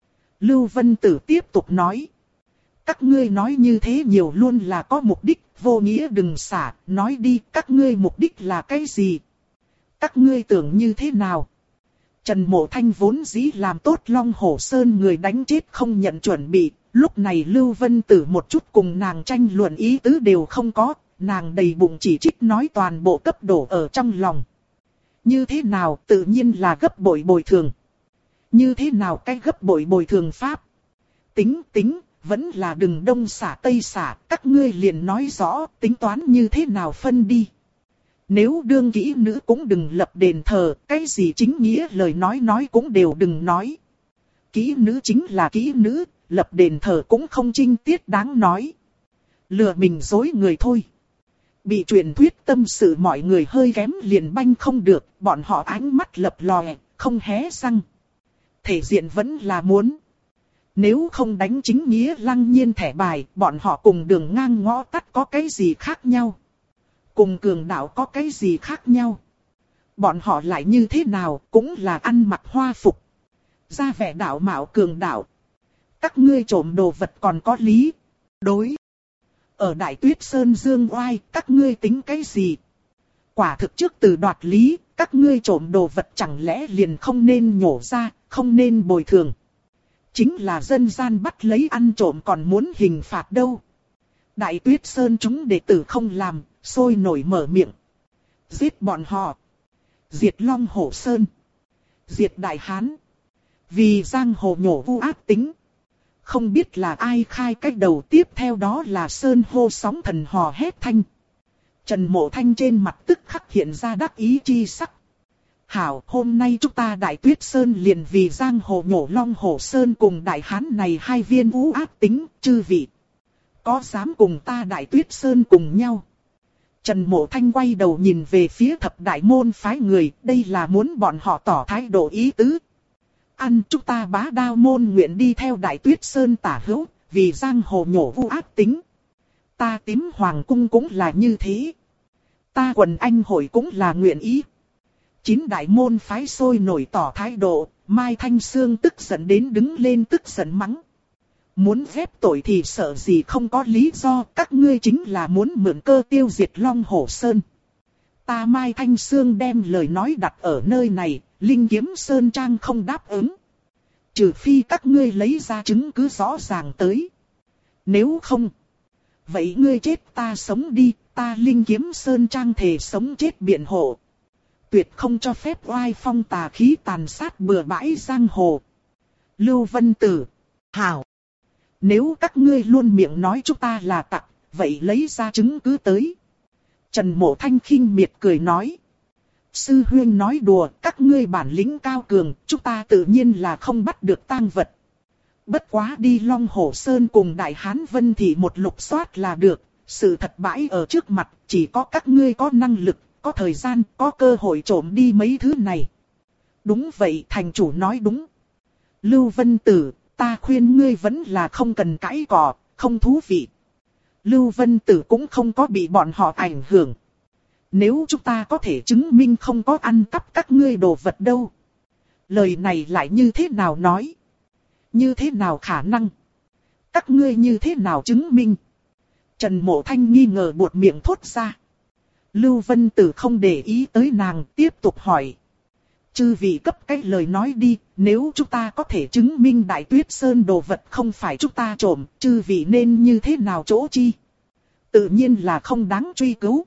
Lưu Vân Tử tiếp tục nói. Các ngươi nói như thế nhiều luôn là có mục đích, vô nghĩa đừng xả, nói đi các ngươi mục đích là cái gì? Các ngươi tưởng như thế nào? Trần Mộ Thanh vốn dĩ làm tốt Long Hổ Sơn người đánh chết không nhận chuẩn bị, lúc này Lưu Vân Tử một chút cùng nàng tranh luận ý tứ đều không có, nàng đầy bụng chỉ trích nói toàn bộ cấp đổ ở trong lòng. Như thế nào tự nhiên là gấp bội bồi thường. Như thế nào cái gấp bội bồi thường pháp? Tính, vẫn là đừng đông xả tây xả, các ngươi liền nói rõ tính toán như thế nào phân đi. Nếu đương kỹ nữ cũng đừng lập đền thờ, cái gì chính nghĩa lời nói cũng đều đừng nói. Kỹ nữ chính là kỹ nữ, lập đền thờ cũng không trinh tiết đáng nói. Lừa mình dối người thôi. Bị truyền thuyết tâm sự mọi người hơi kém liền banh không được, bọn họ ánh mắt lập lòe, không hé răng. Thể diện vẫn là muốn. Nếu không đánh chính nghĩa lăng nhiên thẻ bài, bọn họ cùng đường ngang ngõ tắt có cái gì khác nhau? Cùng cường đạo có cái gì khác nhau? Bọn họ lại như thế nào cũng là ăn mặc hoa phục. Ra vẻ đạo mạo cường đạo. Các ngươi trộm đồ vật còn có lý. Đối. Ở Đại Tuyết Sơn Dương Oai, các ngươi tính cái gì? Quả thực trước từ đoạt lý, các ngươi trộm đồ vật chẳng lẽ liền không nên nhổ ra, không nên bồi thường. Chính là dân gian bắt lấy ăn trộm còn muốn hình phạt đâu. Đại Tuyết Sơn chúng đệ tử không làm, sôi nổi mở miệng. Giết bọn họ. Diệt Long Hổ Sơn. Diệt Đại Hán. Vì giang hồ nhổ vu ác tính. Không biết là ai khai cách đầu tiếp theo đó là Sơn hô sóng thần hò hét thanh. Trần Mộ Thanh trên mặt tức khắc hiện ra đắc ý chi sắc. Hảo, hôm nay chúng ta Đại Tuyết Sơn liền vì giang hồ nhổ Long Hổ Sơn cùng Đại Hán này hai viên vũ ác tính, chư vị. Có dám cùng ta Đại Tuyết Sơn cùng nhau? Trần Mộ Thanh quay đầu nhìn về phía thập đại môn phái người, đây là muốn bọn họ tỏ thái độ ý tứ. Ăn chúng ta Bá Đao môn nguyện đi theo Đại Tuyết Sơn tả hữu, vì giang hồ nhổ vu ác tính. Ta Tím Hoàng cung cũng là như thế. Ta Quần Anh hội cũng là nguyện ý. 9 đại môn phái sôi nổi tỏ thái độ, Mai Thanh Sương tức giận đến đứng lên tức giận mắng. Muốn ghép tội thì sợ gì không có lý do, các ngươi chính là muốn mượn cơ tiêu diệt Long Hổ Sơn. Ta Mai Thanh Sương đem lời nói đặt ở nơi này, Linh Kiếm Sơn Trang không đáp ứng. Trừ phi các ngươi lấy ra chứng cứ rõ ràng tới. Nếu không, vậy ngươi chết ta sống đi, ta Linh Kiếm Sơn Trang thề sống chết biện hộ. Tuyệt không cho phép oai phong tà khí tàn sát bừa bãi giang hồ. Lưu Vân Tử, hảo. Nếu các ngươi luôn miệng nói chúng ta là tặc, vậy lấy ra chứng cứ tới. Trần Mộ Thanh khinh miệt cười nói. Sư huynh nói đùa, các ngươi bản lĩnh cao cường, chúng ta tự nhiên là không bắt được tang vật. Bất quá đi Long Hổ Sơn cùng Đại Hán Vân Thị một lục soát là được, sự thật bãi ở trước mặt, chỉ có các ngươi có năng lực, có thời gian, có cơ hội trộm đi mấy thứ này. Đúng vậy, thành chủ nói đúng. Lưu Vân Tử, ta khuyên ngươi vẫn là không cần cãi cọ, không thú vị. Lưu Vân Tử cũng không có bị bọn họ ảnh hưởng. Nếu chúng ta có thể chứng minh không có ăn cắp các ngươi đồ vật đâu. Lời này lại như thế nào nói? Như thế nào khả năng? Các ngươi như thế nào chứng minh? Trần Mộ Thanh nghi ngờ buột miệng thốt ra. Lưu Vân Tử không để ý tới nàng, tiếp tục hỏi. Chư vị cấp cái lời nói đi, nếu chúng ta có thể chứng minh Đại Tuyết Sơn đồ vật không phải chúng ta trộm, chư vị nên như thế nào chỗ chi? Tự nhiên là không đáng truy cứu.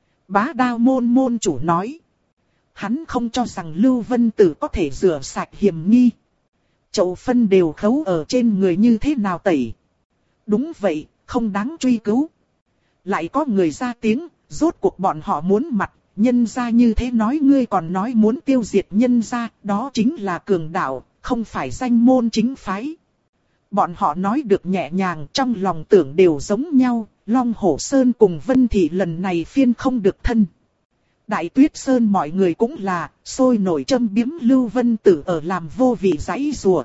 Bá Đao môn môn chủ nói. Hắn không cho rằng Lưu Vân Tử có thể rửa sạch hiểm nghi. Chậu phân đều khấu ở trên người như thế nào tẩy? Đúng vậy, không đáng truy cứu. Lại có người ra tiếng, rốt cuộc bọn họ muốn mặt, nhân gia như thế nói ngươi còn nói muốn tiêu diệt nhân gia, đó chính là cường đạo, không phải danh môn chính phái. Bọn họ nói được nhẹ nhàng, trong lòng tưởng đều giống nhau, Long Hổ Sơn cùng Vân Thị lần này phiên không được thân. Đại Tuyết Sơn mọi người cũng là, sôi nổi châm biếm Lưu Vân Tử ở làm vô vị giãy rùa.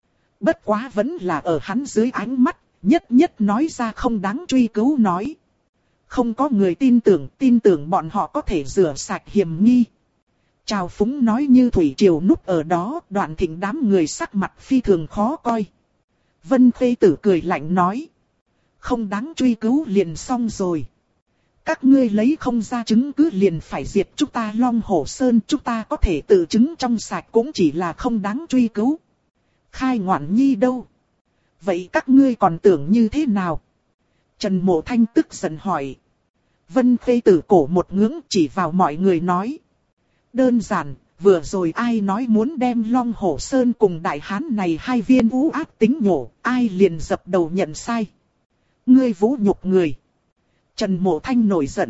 Bất quá vẫn là ở hắn dưới ánh mắt, nhất nhất nói ra không đáng truy cứu nói. Không có người tin tưởng bọn họ có thể rửa sạch hiểm nghi. Trào Phúng nói như thủy triều núp ở đó, Đoạn Thịnh đám người sắc mặt phi thường khó coi. Vân Khê Tử cười lạnh nói. Không đáng truy cứu liền xong rồi. Các ngươi lấy không ra chứng cứ liền phải diệt chúng ta Long Hổ Sơn, chúng ta có thể tự chứng trong sạch cũng chỉ là không đáng truy cứu. Khai Ngoạn Nhi đâu? Vậy các ngươi còn tưởng như thế nào? Trần Mộ Thanh tức giận hỏi. Vân Khê Tử cổ một ngưỡng chỉ vào mọi người nói. Đơn giản, vừa rồi ai nói muốn đem Long Hổ Sơn cùng Đại Hán này hai viên vũ ác tính nhổ, ai liền dập đầu nhận sai. Ngươi vũ nhục người. Trần Mộ Thanh nổi giận.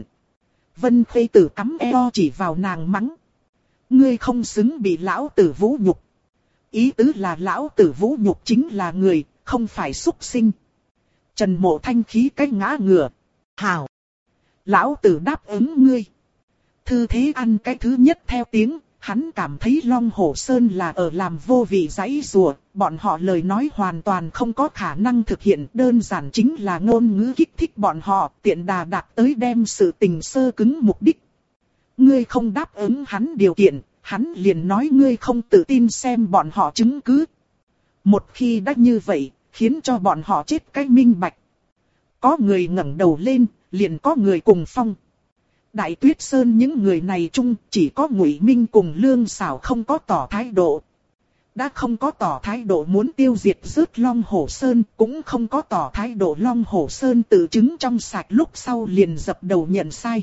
Vân Khê Tử cắm eo chỉ vào nàng mắng. Ngươi không xứng bị lão tử vũ nhục. Ý tứ là lão tử vũ nhục chính là người, không phải súc sinh. Trần Mộ Thanh khí cách ngã ngửa. Hảo! Lão tử đáp ứng ngươi. Thư thế ăn cái thứ nhất theo tiếng, hắn cảm thấy Long Hổ Sơn là ở làm vô vị giãy rùa, bọn họ lời nói hoàn toàn không có khả năng thực hiện, đơn giản chính là ngôn ngữ kích thích bọn họ, tiện đà đạt tới đem sự tình sơ cứng mục đích. Ngươi không đáp ứng hắn điều kiện, hắn liền nói ngươi không tự tin xem bọn họ chứng cứ. Một khi đã như vậy, khiến cho bọn họ chết cái minh bạch. Có người ngẩng đầu lên, liền có người cùng phong. Đại Tuyết Sơn những người này chung chỉ có Ngụy Minh cùng Lương Xảo không có tỏ thái độ. Đã không có tỏ thái độ muốn tiêu diệt rớt Long Hổ Sơn, cũng không có tỏ thái độ Long Hổ Sơn tự chứng trong sạch lúc sau liền dập đầu nhận sai.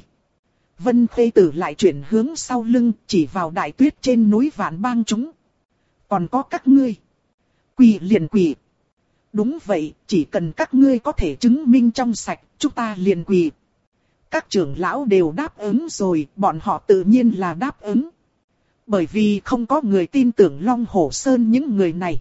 Vân Khê Tử lại chuyển hướng sau lưng, chỉ vào Đại Tuyết trên núi Vạn Bang chúng. Còn có các ngươi. Quỳ liền quỳ. Đúng vậy, chỉ cần các ngươi có thể chứng minh trong sạch, chúng ta liền quỳ. Các trưởng lão đều đáp ứng rồi, bọn họ tự nhiên là đáp ứng. Bởi vì không có người tin tưởng Long Hổ Sơn những người này.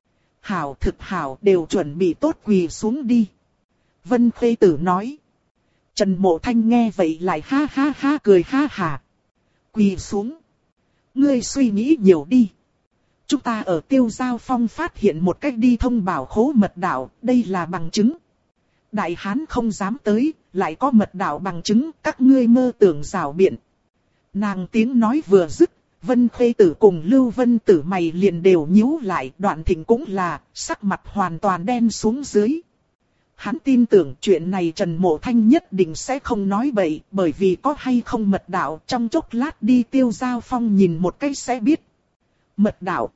Hảo thực hảo đều chuẩn bị tốt quỳ xuống đi. Vân Khê Tử nói. Trần Mộ Thanh nghe vậy lại ha ha ha cười ha hà. Quỳ xuống. Ngươi suy nghĩ nhiều đi. Chúng ta ở Tiêu Giao Phong phát hiện một cách đi thông bảo khố mật đạo, đây là bằng chứng. Đại Hán không dám tới, lại có mật đạo bằng chứng, các ngươi mơ tưởng rào biện. Nàng tiếng nói vừa dứt, Vân Khê Tử cùng Lưu Vân Tử mày liền đều nhíu lại, Đoạn Thịnh cũng là, sắc mặt hoàn toàn đen xuống dưới. Hắn tin tưởng chuyện này Trần Mộ Thanh nhất định sẽ không nói bậy, bởi vì có hay không mật đạo trong chốc lát đi Tiêu Giao Phong nhìn một cái sẽ biết. Mật đạo.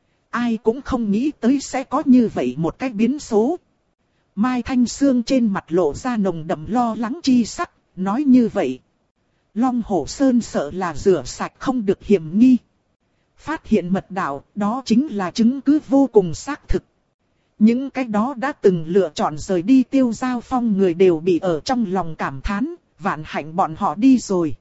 Ai cũng không nghĩ tới sẽ có như vậy một cái biến số. Mai Thanh Sương trên mặt lộ ra nồng đậm lo lắng chi sắc, nói như vậy. Long Hổ Sơn sợ là rửa sạch không được hiểm nghi. Phát hiện mật đạo, đó chính là chứng cứ vô cùng xác thực. Những cái đó đã từng lựa chọn rời đi Tiêu Giao Phong người đều bị ở trong lòng cảm thán, vạn hạnh bọn họ đi rồi.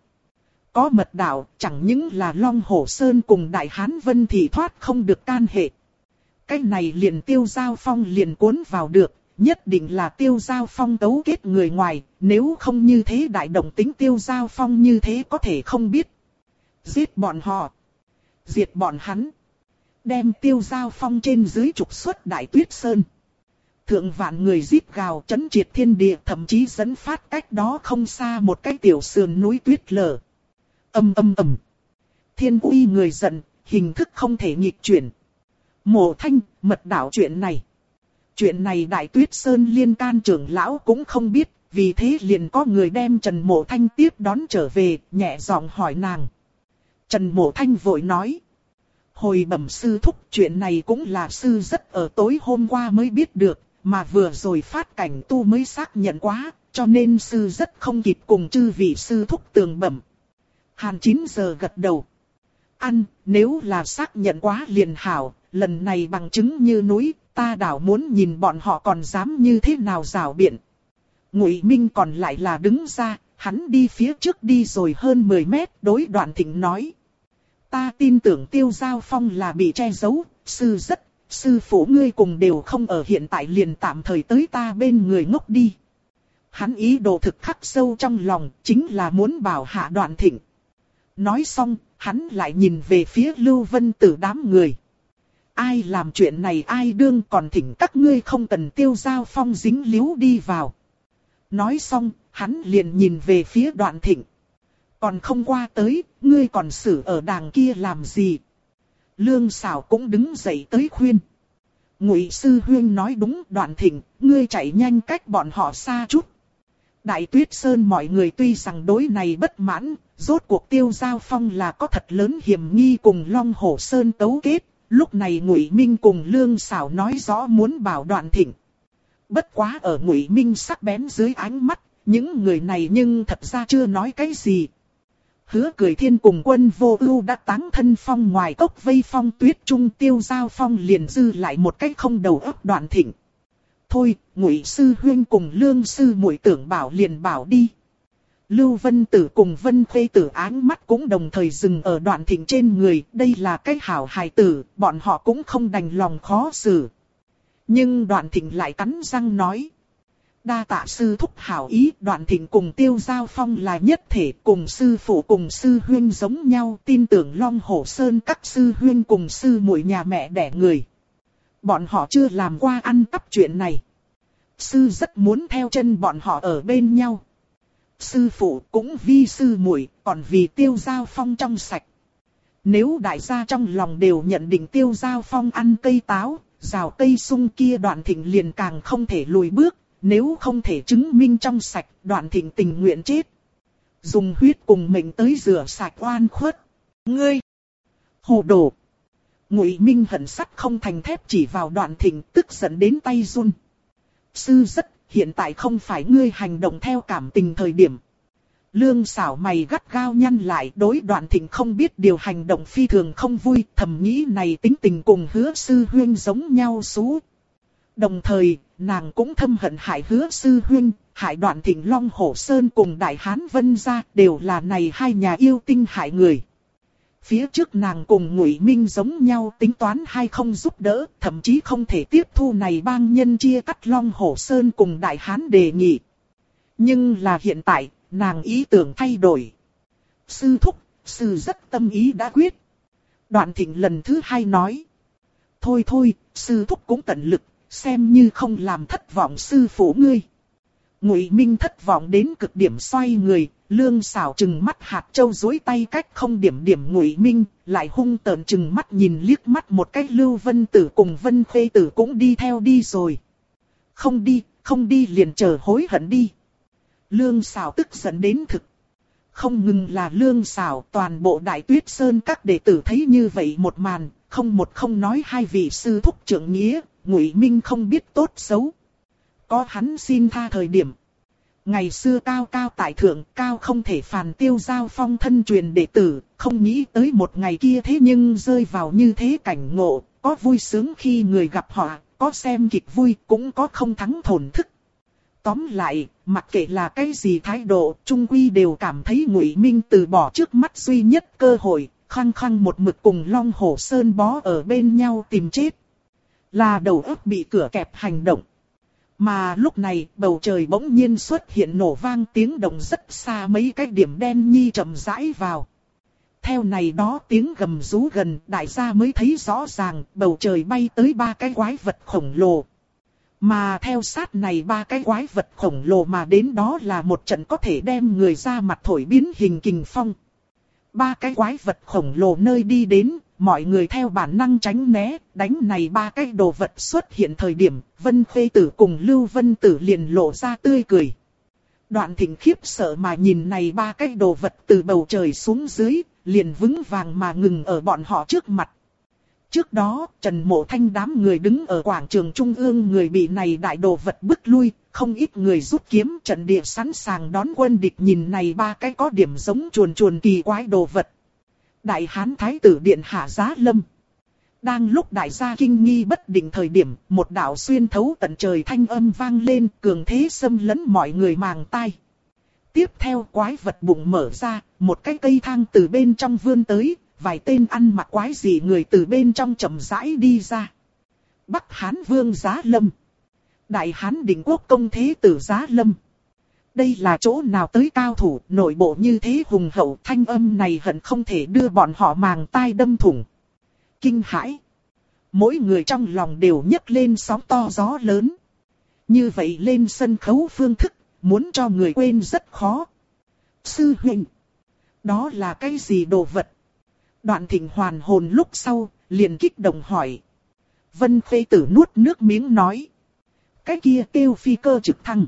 Có mật đạo, chẳng những là Long Hổ Sơn cùng Đại Hán Vân Thị thoát không được can hệ. Cái này liền Tiêu Giao Phong liền cuốn vào được, nhất định là Tiêu Giao Phong cấu kết người ngoài, nếu không như thế đại động tính Tiêu Giao Phong như thế có thể không biết. Giết bọn họ. Diệt bọn hắn. Đem Tiêu Giao Phong trên dưới trục xuất Đại Tuyết Sơn. Thượng vạn người giết gào chấn triệt thiên địa, thậm chí dẫn phát cách đó không xa một cái tiểu sườn núi tuyết lở. Ầm ầm ầm. Thiên uy người giận, hình thức không thể nghịch chuyển. Mộ Thanh, mật đạo chuyện này Đại Tuyết Sơn Liên Can trưởng lão cũng không biết, vì thế liền có người đem Trần Mộ Thanh tiếp đón trở về, nhẹ giọng hỏi nàng. Trần Mộ Thanh vội nói. Hồi bẩm sư thúc, chuyện này cũng là sư rất ở tối hôm qua mới biết được, mà vừa rồi phát cảnh tu mới xác nhận quá, cho nên sư rất không kịp cùng chư vị sư thúc tường bẩm. Hàn 9 giờ gật đầu. Nếu là xác nhận quá liền hảo, lần này bằng chứng như núi, ta đảo muốn nhìn bọn họ còn dám như thế nào rảo biện. Ngụy Minh còn lại là đứng ra, hắn đi phía trước đi rồi hơn 10 mét, đối Đoạn Thịnh nói. Ta tin tưởng Tiêu Giao Phong là bị che giấu, sư phụ ngươi cùng đều không ở hiện tại liền tạm thời tới ta bên người ngốc đi. Hắn ý đồ thực khắc sâu trong lòng, chính là muốn bảo hạ Đoạn Thịnh. Nói xong, hắn lại nhìn về phía Lưu Vân Tử đám người. Ai làm chuyện này ai đương, còn thỉnh các ngươi không cần Tiêu Giao Phong dính líu đi vào. Nói xong, hắn liền nhìn về phía Đoạn Thịnh. Còn không qua tới, ngươi còn xử ở đàng kia làm gì? Lương Sảo cũng đứng dậy tới khuyên. Ngụy sư huynh nói đúng, Đoạn Thịnh, ngươi chạy nhanh cách bọn họ xa chút. Đại Tuyết Sơn mọi người tuy rằng đối này bất mãn, rốt cuộc Tiêu Giao Phong là có thật lớn hiểm nghi cùng Long Hổ Sơn cấu kết. Lúc này Ngụy Minh cùng Lương Sảo nói rõ muốn bảo Đoạn Thịnh. Bất quá ở Ngụy Minh sắc bén dưới ánh mắt, những người này nhưng thật ra chưa nói cái gì. Hứa Cười Thiên cùng Quân Vô Ưu đã táng thân phong ngoài cốc vây phong tuyết trung, Tiêu Giao Phong liền dư lại một cách không đầu óc Đoạn Thịnh. Thôi, Ngụy sư huynh cùng Lương sư muội tưởng bảo liền bảo đi. Lưu Vân Tử cùng Vân Khê Tử áng mắt cũng đồng thời dừng ở Đoạn Thịnh trên người, đây là cái hảo hài tử, bọn họ cũng không đành lòng khó xử. Nhưng Đoạn Thịnh lại cắn răng nói. Đa tạ sư thúc hảo ý, Đoạn Thịnh cùng Tiêu Giao Phong là nhất thể, cùng sư phụ cùng sư huynh giống nhau, tin tưởng Long Hổ Sơn các sư huynh cùng sư muội nhà mẹ đẻ người. Bọn họ chưa làm qua ăn cắp chuyện này. Sư rất muốn theo chân bọn họ ở bên nhau. Sư phụ cũng vì sư muội, còn vì Tiêu Giao Phong trong sạch. Nếu đại gia trong lòng đều nhận định Tiêu Giao Phong ăn cây táo, rào cây sung kia, Đoạn Thịnh liền càng không thể lùi bước. Nếu không thể chứng minh trong sạch, Đoạn Thịnh tình nguyện chết. Dùng huyết cùng mình tới rửa sạch oan khuất. Ngươi! Hồ đồ! Ngụy Minh hận sắt không thành thép chỉ vào Đoạn Thịnh, tức giận đến tay run. Sư rất, hiện tại không phải ngươi hành động theo cảm tình thời điểm. Lương Sảo mày gắt gao nhăn lại, đối Đoạn Thịnh không biết điều hành động phi thường không vui, thầm nghĩ này tính tình cùng Hứa sư huynh giống nhau xú. Đồng thời, nàng cũng thâm hận hại Hứa sư huynh, hại Đoạn Thịnh Long Hổ Sơn cùng Đại Hán Vân gia, đều là này hai nhà yêu tinh hại người. Phía trước nàng cùng Ngụy Minh giống nhau tính toán hay không giúp đỡ, thậm chí không thể tiếp thu này bang nhân chia cắt Long Hổ Sơn cùng Đại Hán đề nghị. Nhưng là hiện tại, nàng ý tưởng thay đổi. Sư thúc, sư rất tâm ý đã quyết. Đoạn Thịnh lần thứ hai nói. Thôi, sư thúc cũng tận lực, xem như không làm thất vọng sư phụ ngươi. Ngụy Minh thất vọng đến cực điểm, xoay người, Lương Sảo trừng mắt hạt châu duỗi tay cách không điểm Ngụy Minh, lại hung tợn trừng mắt nhìn liếc mắt một cái Lưu Vân Tử cùng Vân Khê Tử cũng đi theo đi rồi. Không đi liền chờ hối hận đi. Lương Sảo tức giận đến thực. Không ngừng là Lương Sảo, toàn bộ Đại Tuyết Sơn các đệ tử thấy như vậy một màn, không nói hai vị sư thúc trưởng nghĩa, Ngụy Minh không biết tốt xấu. Có hắn xin tha thời điểm. Ngày xưa cao tại thượng, cao không thể phàn Tiêu Giao Phong thân truyền đệ tử, không nghĩ tới một ngày kia thế nhưng rơi vào như thế cảnh ngộ, có vui sướng khi người gặp họ, có xem kịch vui, cũng có không thắng thổn thức. Tóm lại, mặc kệ là cái gì thái độ, trung quy đều cảm thấy Ngụy Minh từ bỏ trước mắt duy nhất cơ hội, khăng một mực cùng Long Hổ Sơn bó ở bên nhau tìm chết. Là đầu óc bị cửa kẹp hành động. Mà lúc này, bầu trời bỗng nhiên xuất hiện nổ vang tiếng động rất xa, mấy cái điểm đen nhi chậm rãi vào. Theo này đó tiếng gầm rú gần, đại gia mới thấy rõ ràng, bầu trời bay tới ba cái quái vật khổng lồ. Mà theo sát này ba cái quái vật khổng lồ mà đến, đó là một trận có thể đem người ra mặt thổi biến hình kình phong. Ba cái quái vật khổng lồ nơi đi đến, mọi người theo bản năng tránh né, đánh này ba cái đồ vật xuất hiện thời điểm, Vân Khê Tử cùng Lưu Vân Tử liền lộ ra tươi cười. Đoạn Thịnh khiếp sợ mà nhìn này ba cái đồ vật từ bầu trời xuống dưới, liền vững vàng mà ngừng ở bọn họ trước mặt. Trước đó, Trần Mộ Thanh đám người đứng ở quảng trường trung ương, người bị này đại đồ vật bức lui, không ít người rút kiếm trận địa sẵn sàng đón quân địch, nhìn này ba cái có điểm giống chuồn chuồn kỳ quái đồ vật. Đại Hán Thái tử điện hạ Giá Lâm. Đang lúc đại gia kinh nghi bất định thời điểm, một đạo xuyên thấu tận trời thanh âm vang lên, cường thế xâm lấn mọi người màng tai. Tiếp theo quái vật bụng mở ra, một cái cây thang từ bên trong vươn tới, vài tên ăn mặc quái dị người từ bên trong chậm rãi đi ra. Bắc Hán Vương Giá Lâm. Đại Hán Định Quốc Công Thế Tử Giá Lâm. Đây là chỗ nào tới cao thủ, nội bộ như thế hùng hậu, thanh âm này hận không thể đưa bọn họ màng tai đâm thủng. Kinh hãi. Mỗi người trong lòng đều nhấc lên sóng to gió lớn. Như vậy lên sân khấu phương thức, muốn cho người quên rất khó. Sư huynh. Đó là cái gì đồ vật? Đoạn Thịnh hoàn hồn lúc sau, liền kích động hỏi. Vân Khê Tử nuốt nước miếng nói. Cái kia kêu phi cơ trực thăng.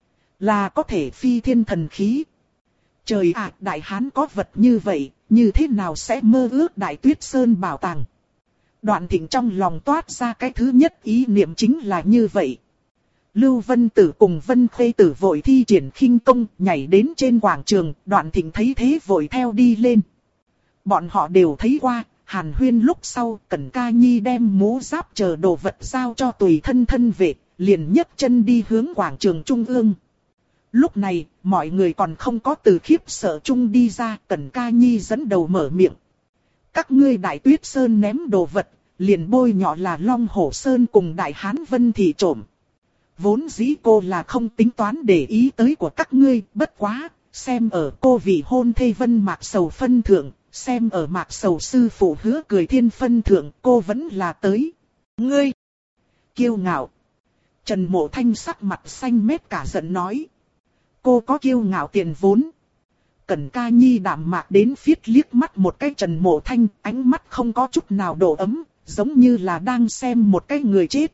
Là có thể phi thiên thần khí. Trời ạ, Đại Hán có vật như vậy, như thế nào sẽ mơ ước Đại Tuyết Sơn bảo tàng? Đoạn Thịnh trong lòng toát ra cái thứ nhất ý niệm chính là như vậy. Lưu Vân Tử cùng Vân Khê Tử vội thi triển khinh công, nhảy đến trên quảng trường, Đoạn Thịnh thấy thế vội theo đi lên. Bọn họ đều thấy qua, hàn huyên lúc sau, Cẩn Ca Nhi đem mũ giáp chờ đồ vật giao cho tùy thân thân vệ, liền nhấc chân đi hướng quảng trường trung ương. Lúc này, mọi người còn không có từ khiếp sợ chung đi ra, Cẩn Ca Nhi dẫn đầu mở miệng. Các ngươi Đại Tuyết Sơn ném đồ vật, liền bôi nhọ là Long Hổ Sơn cùng Đại Hán Vân Thị trộm. Vốn dĩ cô là không tính toán để ý tới của các ngươi, bất quá, xem ở cô vị hôn thê Vân Mạc Sầu phân thượng, xem ở Mạc Sầu sư phụ Hứa Cười Thiên phân thượng, cô vẫn là tới. Ngươi! Kiêu ngạo! Trần Mộ Thanh sắc mặt xanh mét cả giận nói. Cô có kiêu ngạo tiền vốn. Cẩn Ca Nhi đạm mạc đến phiết liếc mắt một cái Trần Mộ Thanh, ánh mắt không có chút nào độ ấm, giống như là đang xem một cái người chết.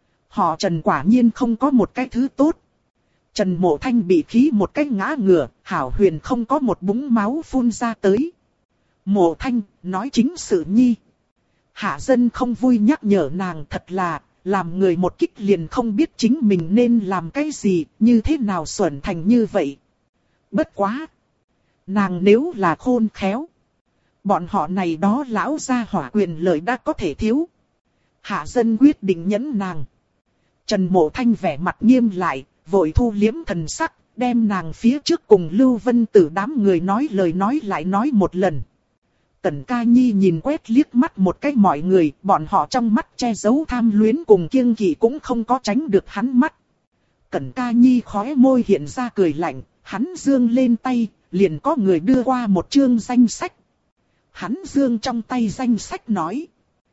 Họ Trần quả nhiên không có một cái thứ tốt. Trần Mộ Thanh bị khí một cái ngã ngửa, Hảo Huyền không có một búng máu phun ra tới. Mộ Thanh, nói chính sự nhi. Hạ dân không vui nhắc nhở nàng, thật là, làm người một kích liền không biết chính mình nên làm cái gì, như thế nào xuẩn thành như vậy. Bất quá! Nàng nếu là khôn khéo, bọn họ này đó lão gia hỏa quyền lợi đã có thể thiếu. Hạ dân quyết định nhẫn nàng. Trần Mộ Thanh vẻ mặt nghiêm lại, vội thu liếm thần sắc, đem nàng phía trước cùng Lưu Vân Tử đám người nói lời nói lại nói một lần. Cẩn Ca Nhi nhìn quét liếc mắt một cái mọi người, bọn họ trong mắt che giấu tham luyến cùng kiêng kỵ cũng không có tránh được hắn mắt. Cẩn Ca Nhi khóe môi hiện ra cười lạnh, hắn giương lên tay, liền có người đưa qua một chương danh sách. Hắn giương trong tay danh sách nói.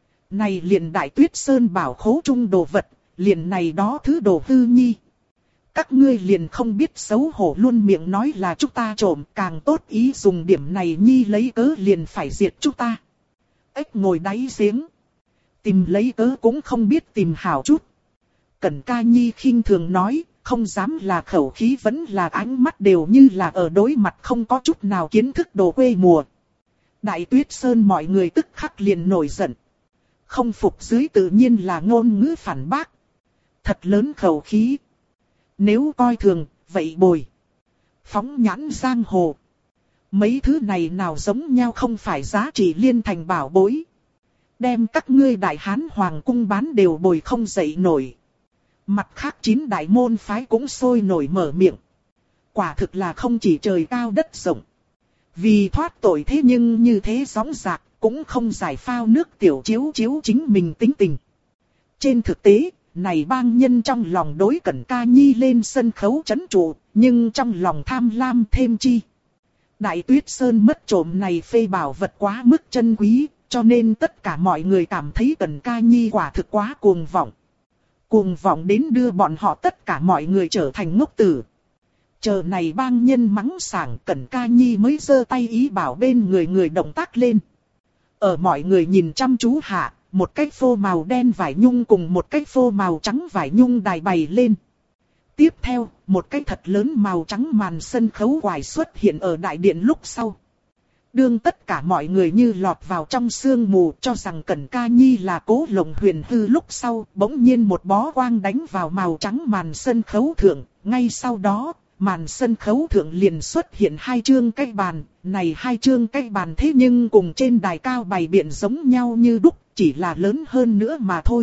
Này liền Đại Tuyết Sơn bảo khố trung đồ vật, liền này đó thứ đồ hư nhi. Các ngươi liền không biết xấu hổ luôn miệng nói là chúng ta trộm, càng tốt ý dùng điểm này nhi lấy cớ liền phải diệt chúng ta. Ếch ngồi đáy giếng. Tìm lấy cớ cũng không biết tìm hảo chút. Cẩn Ca Nhi khinh thường nói, không dám là khẩu khí vẫn là ánh mắt đều như là ở đối mặt không có chút nào kiến thức đồ quê mùa. Đại Tuyết Sơn mọi người tức khắc liền nổi giận. Không phục dưới tự nhiên là ngôn ngữ phản bác. Thật lớn khẩu khí. Nếu coi thường, vậy bồi. Phóng nhãn giang hồ. Mấy thứ này nào giống nhau không phải giá trị liên thành bảo bối. Đem các ngươi Đại Hán Hoàng cung bán đều bồi không dậy nổi. Mặt khác 9 đại môn phái cũng sôi nổi mở miệng. Quả thực là không chỉ trời cao đất rộng. Vì thoát tội thế nhưng như thế sóng dạc, cũng không giải phao nước tiểu chiếu chiếu chính mình tính tình. Trên thực tế, này bang nhân trong lòng đối Cẩn Ca Nhi lên sân khấu trấn trụ, nhưng trong lòng tham lam thêm chi. Đại Tuyết Sơn mất trộm này phê bảo vật quá mức chân quý, cho nên tất cả mọi người cảm thấy Cẩn Ca Nhi quả thực quá cuồng vọng. Cuồng vọng đến đưa bọn họ tất cả mọi người trở thành ngốc tử. Chờ này bang nhân mắng sảng, Cẩn Ca Nhi mới giơ tay ý bảo bên người người động tác lên. Ở mọi người nhìn chăm chú hạ, một cái phô màu đen vải nhung cùng một cái phô màu trắng vải nhung đài bày lên. Tiếp theo, một cái thật lớn màu trắng màn sân khấu quải xuất hiện ở đại điện lúc sau. Đương tất cả mọi người như lọt vào trong sương mù cho rằng Cẩn Ca Nhi là Cố Lộng Huyền hư lúc sau, bỗng nhiên một bó quang đánh vào màu trắng màn sân khấu thượng, ngay sau đó, màn sân khấu thượng liền xuất hiện hai chương cái bàn, này hai chương cái bàn thế nhưng cùng trên đài cao bày biện giống nhau như đúc, chỉ là lớn hơn nữa mà thôi.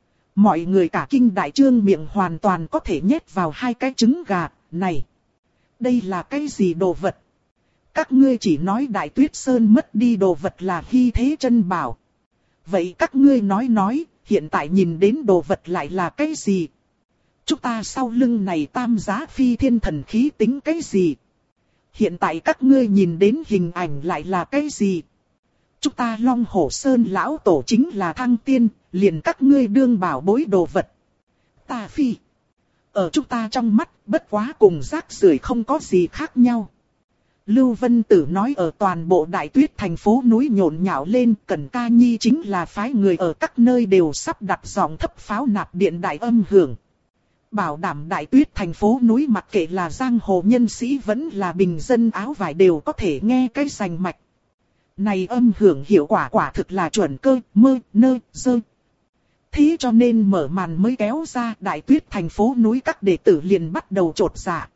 Mọi người cả kinh đại trương miệng hoàn toàn có thể nhét vào hai cái trứng gà, này, đây là cái gì đồ vật? Các ngươi chỉ nói Đại Tuyết Sơn mất đi đồ vật là hy thế chân bảo. Vậy các ngươi nói, hiện tại nhìn đến đồ vật lại là cái gì? Chúng ta sau lưng này tam giá phi thiên thần khí tính cái gì? Hiện tại các ngươi nhìn đến hình ảnh lại là cái gì? Chúng ta Long Hổ Sơn lão tổ chính là thăng tiên, liền các ngươi đương bảo bối đồ vật. Ta phi. Ở chúng ta trong mắt, bất quá cùng rác rưởi không có gì khác nhau. Lưu Vân Tử nói ở toàn bộ Đại Tuyết thành phố núi nhộn nhạo lên, Cẩn Ca Nhi chính là phái người ở các nơi đều sắp đặt giọng thấp pháo nạp điện đại âm hưởng. Bảo đảm Đại Tuyết thành phố núi mặc kệ là giang hồ nhân sĩ vẫn là bình dân áo vải đều có thể nghe cái rành mạch. Này âm hưởng hiệu quả quả thực là chuẩn cơ, mơ, nơ, dơ. Thế cho nên mở màn mới kéo ra Đại Tuyết thành phố núi các đệ tử liền bắt đầu trột dạ.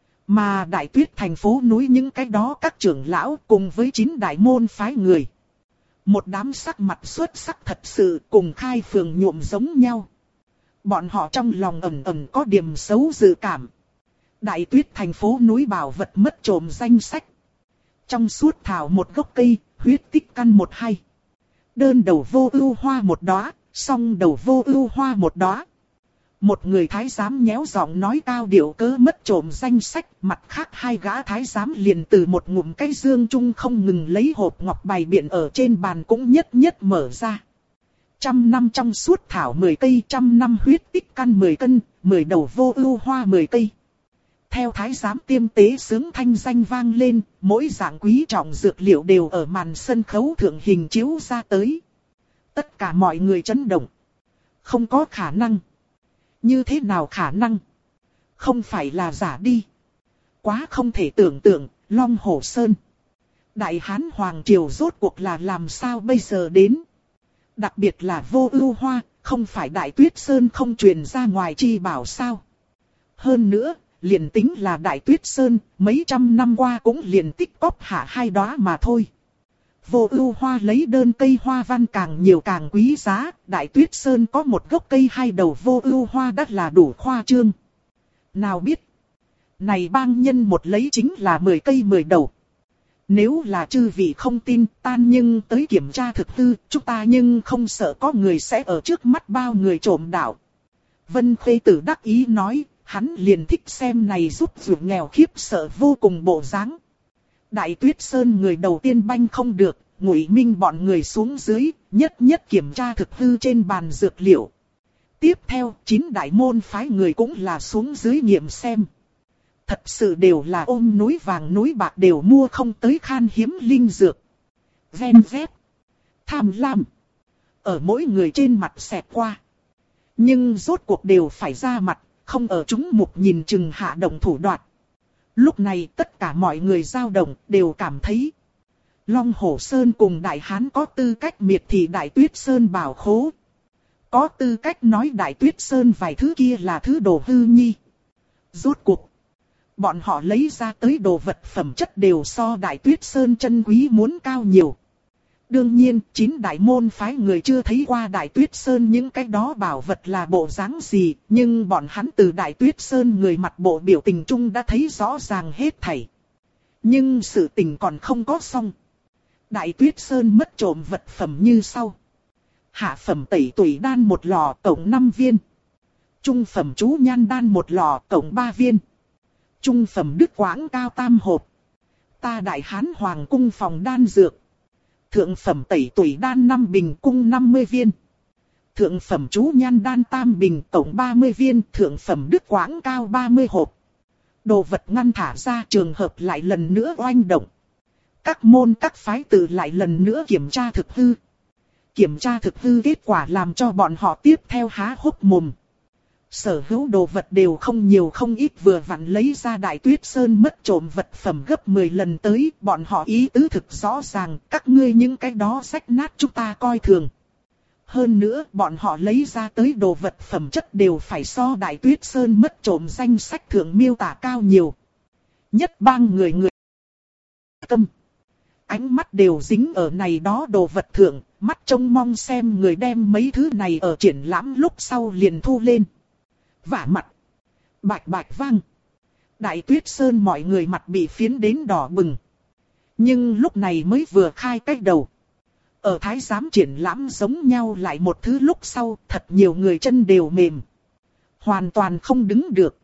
Mà Đại Tuyết thành phố núi những cái đó các trưởng lão cùng với 9 đại môn phái người. Một đám sắc mặt xuất sắc thật sự cùng khai phường nhuộm giống nhau. Bọn họ trong lòng ẩn ẩn có điểm xấu dự cảm. Đại Tuyết thành phố núi bảo vật mất trộm danh sách. Trong suốt thảo một gốc cây, huyết tích căn một hay. Đơn đầu vô ưu hoa một đóa, song đầu vô ưu hoa một đóa. Một người thái giám nhéo giọng nói cao điệu cớ mất trộm danh sách, mặt khác hai gã thái giám liền từ một ngụm cây dương chung không ngừng lấy hộp ngọc bày biện ở trên bàn cũng nhất nhất mở ra. 100 năm trong suốt thảo 10 cây, 100 năm huyết tích căn 10 cân, 10 đầu vô ưu hoa 10 cây. Theo thái giám tiêm tế sướng thanh danh vang lên, mỗi dạng quý trọng dược liệu đều ở màn sân khấu thượng hình chiếu ra tới. Tất cả mọi người chấn động. Không có khả năng. Như thế nào khả năng? Không phải là giả đi. Quá không thể tưởng tượng, Long Hổ Sơn. Đại Hán Hoàng Triều rốt cuộc là làm sao bây giờ đến? Đặc biệt là vô ưu hoa, không phải Đại Tuyết Sơn không truyền ra ngoài chi bảo sao? Hơn nữa, liền tính là Đại Tuyết Sơn, mấy trăm năm qua cũng liền tích cóp hạ hai đóa mà thôi. Vô ưu hoa lấy đơn cây hoa văn càng nhiều càng quý giá, Đại Tuyết Sơn có một gốc cây hai đầu vô ưu hoa đắt là đủ khoa trương. Nào biết, này bang nhân một lấy chính là 10 cây 10 đầu. Nếu là chư vị không tin tan nhưng tới kiểm tra thực hư, chúng ta nhưng không sợ có người sẽ ở trước mắt bao người trộm đạo. Vân Khê Tử đắc ý nói, hắn liền thích xem này giúp ruột nghèo khiếp sợ vô cùng bộ dáng. Đại Tuyết Sơn người đầu tiên banh không được, Ngụy Minh bọn người xuống dưới, nhất nhất kiểm tra thực hư trên bàn dược liệu. Tiếp theo, 9 đại môn phái người cũng là xuống dưới nghiệm xem. Thật sự đều là ôm núi vàng núi bạc đều mua không tới khan hiếm linh dược. Ven vét, tham lam, ở mỗi người trên mặt xẹt qua. Nhưng rốt cuộc đều phải ra mặt, không ở chúng mục nhìn chừng hạ động thủ đoạt. Lúc này tất cả mọi người dao động đều cảm thấy Long Hổ Sơn cùng Đại Hán có tư cách miệt thị Đại Tuyết Sơn bảo khố. Có tư cách nói Đại Tuyết Sơn vài thứ kia là thứ đồ hư nhi. Rốt cuộc, bọn họ lấy ra tới đồ vật phẩm chất đều so Đại Tuyết Sơn chân quý muốn cao nhiều. Đương nhiên, 9 đại môn phái người chưa thấy qua Đại Tuyết Sơn những cái đó bảo vật là bộ dáng gì, nhưng bọn hắn từ Đại Tuyết Sơn người mặt bộ biểu tình chung đã thấy rõ ràng hết thảy. Nhưng sự tình còn không có xong. Đại Tuyết Sơn mất trộm vật phẩm như sau. Hạ phẩm tẩy tủy đan một lò tổng 5 viên. Trung phẩm chú nhan đan một lò tổng 3 viên. Trung phẩm đức quãng cao tam hộp. Ta Đại Hán Hoàng cung phòng đan dược. Thượng phẩm tẩy tủy đan 5 bình cung 50 viên. Thượng phẩm chú nhan đan tam bình tổng 30 viên. Thượng phẩm đức quãng cao 30 hộp. Đồ vật ngăn thả ra trường hợp lại lần nữa oanh động. các môn các phái tự lại lần nữa kiểm tra thực hư. Kiểm tra thực hư kết quả làm cho bọn họ tiếp theo há hốc mồm. Sở hữu đồ vật đều không nhiều không ít, vừa vặn lấy ra Đại Tuyết Sơn mất trộm vật phẩm gấp 10 lần tới, bọn họ ý tứ thực rõ ràng, các ngươi những cái đó rách nát chúng ta coi thường. Hơn nữa, bọn họ lấy ra tới đồ vật phẩm chất đều phải so Đại Tuyết Sơn mất trộm danh sách thượng miêu tả cao nhiều. Nhất bang người tâm. Ánh mắt đều dính ở này đó đồ vật thượng, mắt trông mong xem người đem mấy thứ này ở triển lãm lúc sau liền thu lên. Vả mặt. Bạch bạch vang. Đại Tuyết Sơn mọi người mặt bị phiến đến đỏ bừng. Nhưng lúc này mới vừa khai cách đầu. Ở thái giám triển lãm giống nhau lại một thứ lúc sau, thật nhiều người chân đều mềm. Hoàn toàn không đứng được.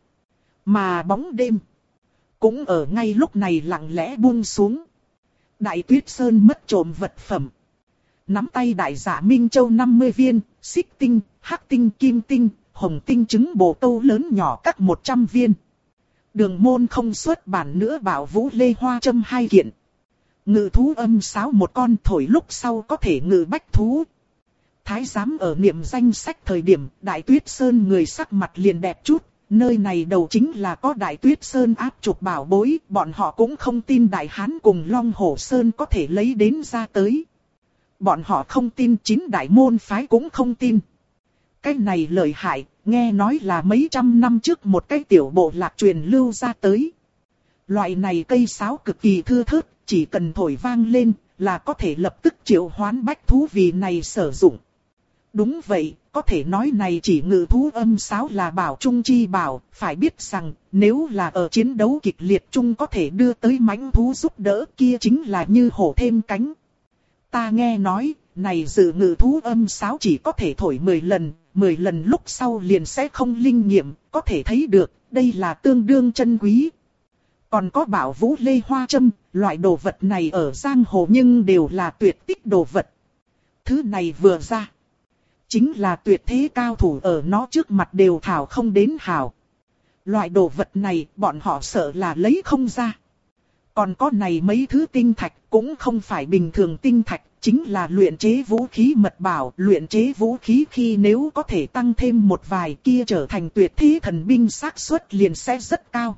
Mà bóng đêm cũng ở ngay lúc này lặng lẽ buông xuống. Đại Tuyết Sơn mất trộm vật phẩm. Nắm tay đại giả Minh Châu 50 viên, xích tinh, hắc tinh, kim tinh, hồng tinh trứng bồ câu lớn nhỏ các 100 viên. Đường môn không xuất bản nữa bảo vũ lê hoa châm 2 kiện. Ngự thú âm sáo một con, thổi lúc sau có thể ngự bách thú. Thái giám ở niệm danh sách thời điểm, Đại Tuyết Sơn người sắc mặt liền đẹp chút. Nơi này đầu chính là có Đại Tuyết Sơn áp trục bảo bối, bọn họ cũng không tin Đại Hán cùng Long Hổ Sơn có thể lấy đến ra tới. Bọn họ không tin, 9 đại môn phái cũng không tin. Cái này lợi hại, nghe nói là mấy trăm năm trước một cái tiểu bộ lạc truyền lưu ra tới. Loại này cây sáo cực kỳ thưa thớt, chỉ cần thổi vang lên là có thể lập tức triệu hoán bách thú vì này sử dụng. Đúng vậy, có thể nói này chỉ ngự thú âm sáo là bảo trung chi bảo, phải biết rằng nếu là ở chiến đấu kịch liệt chung có thể đưa tới mãnh thú giúp đỡ kia chính là như hổ thêm cánh. Ta nghe nói, này dự ngự thú âm sáo chỉ có thể thổi 10 lần, 10 lần lúc sau liền sẽ không linh nghiệm, có thể thấy được, đây là tương đương chân quý. Còn có bảo vũ lê hoa châm, loại đồ vật này ở giang hồ nhưng đều là tuyệt tích đồ vật. Thứ này vừa ra, chính là tuyệt thế cao thủ ở nó trước mặt đều thảo không đến hảo. Loại đồ vật này bọn họ sợ là lấy không ra. Còn có này mấy thứ tinh thạch cũng không phải bình thường tinh thạch, chính là luyện chế vũ khí mật bảo. Luyện chế vũ khí khi nếu có thể tăng thêm một vài kia trở thành tuyệt thế thần binh xác suất liền sẽ rất cao.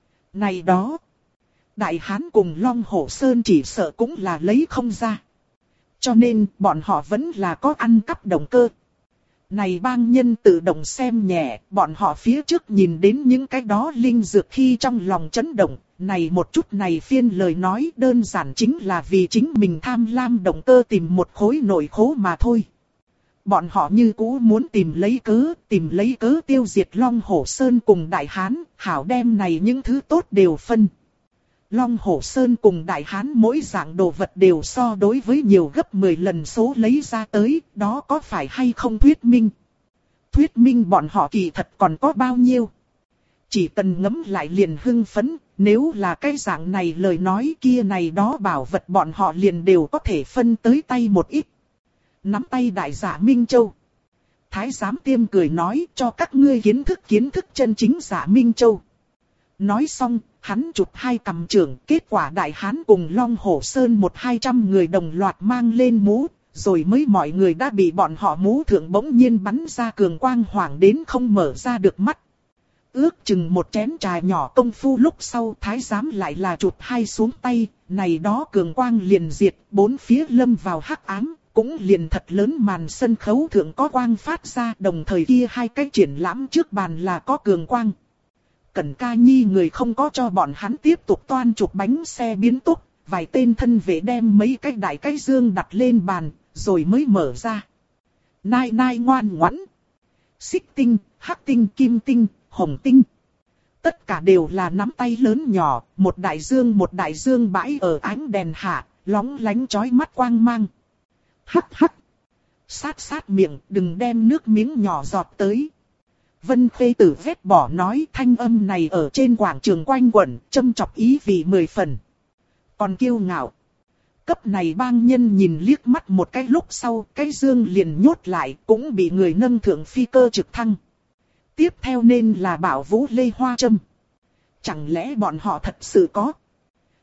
Này đó, Đại Hán cùng Long Hổ Sơn chỉ sợ cũng là lấy không ra. Cho nên bọn họ vẫn là có ăn cắp động cơ. Này bang nhân tự động xem nhẹ, bọn họ phía trước nhìn đến những cái đó linh dược khi trong lòng chấn động. Này một chút này phiên lời nói đơn giản chính là vì chính mình tham lam động cơ tìm một khối nội khố mà thôi. Bọn họ như cũ muốn tìm lấy cớ tiêu diệt Long Hổ Sơn cùng Đại Hán, hảo đem này những thứ tốt đều phân. Long Hổ Sơn cùng Đại Hán mỗi dạng đồ vật đều so đối với nhiều gấp 10 lần số lấy ra tới, đó có phải hay không thuyết minh? Thuyết minh bọn họ kỳ thật còn có bao nhiêu? Chỉ cần ngẫm lại liền hưng phấn, nếu là cái dạng này lời nói kia này đó bảo vật bọn họ liền đều có thể phân tới tay một ít. Nắm tay đại giả Minh Châu. Thái giám Tiêm cười nói cho các ngươi kiến thức chân chính giả Minh Châu. Nói xong, hắn chụp 2 cầm trưởng, kết quả Đại Hán cùng Long Hổ Sơn 100-200 người đồng loạt mang lên mũ, rồi mới mọi người đã bị bọn họ mũ thượng bỗng nhiên bắn ra cường quang hoảng đến không mở ra được mắt. Ước chừng một chén trà nhỏ công phu lúc sau thái giám lại là chụp 2 xuống tay, này đó cường quang liền diệt, 4 phía lâm vào hắc ám, cũng liền thật lớn màn sân khấu thượng có quang phát ra, đồng thời kia 2 cái triển lãm trước bàn là có cường quang. Cẩn Ca Nhi người không có cho bọn hắn tiếp tục toan chụp bánh xe biến tốc, vài tên thân vệ đem mấy cái đại cái dương đặt lên bàn, rồi mới mở ra. Nai nai ngoan ngoãn. Xích tinh, hắc tinh, kim tinh, hồng tinh. Tất cả đều là nắm tay lớn nhỏ, một đại dương bãi ở ánh đèn hạ, lóng lánh chói mắt quang mang. Hắc hắc. Sát miệng, đừng đem nước miếng nhỏ giọt tới. Vân Khê Tử vét bỏ nói thanh âm này ở trên quảng trường quanh quẩn, châm chọc ý vị 10 phần. Còn kiêu ngạo. Cấp này bang nhân nhìn liếc mắt một cái lúc sau, cái dương liền nhốt lại, cũng bị người nâng thượng phi cơ trực thăng. Tiếp theo nên là bảo vũ lê hoa châm. Chẳng lẽ bọn họ thật sự có?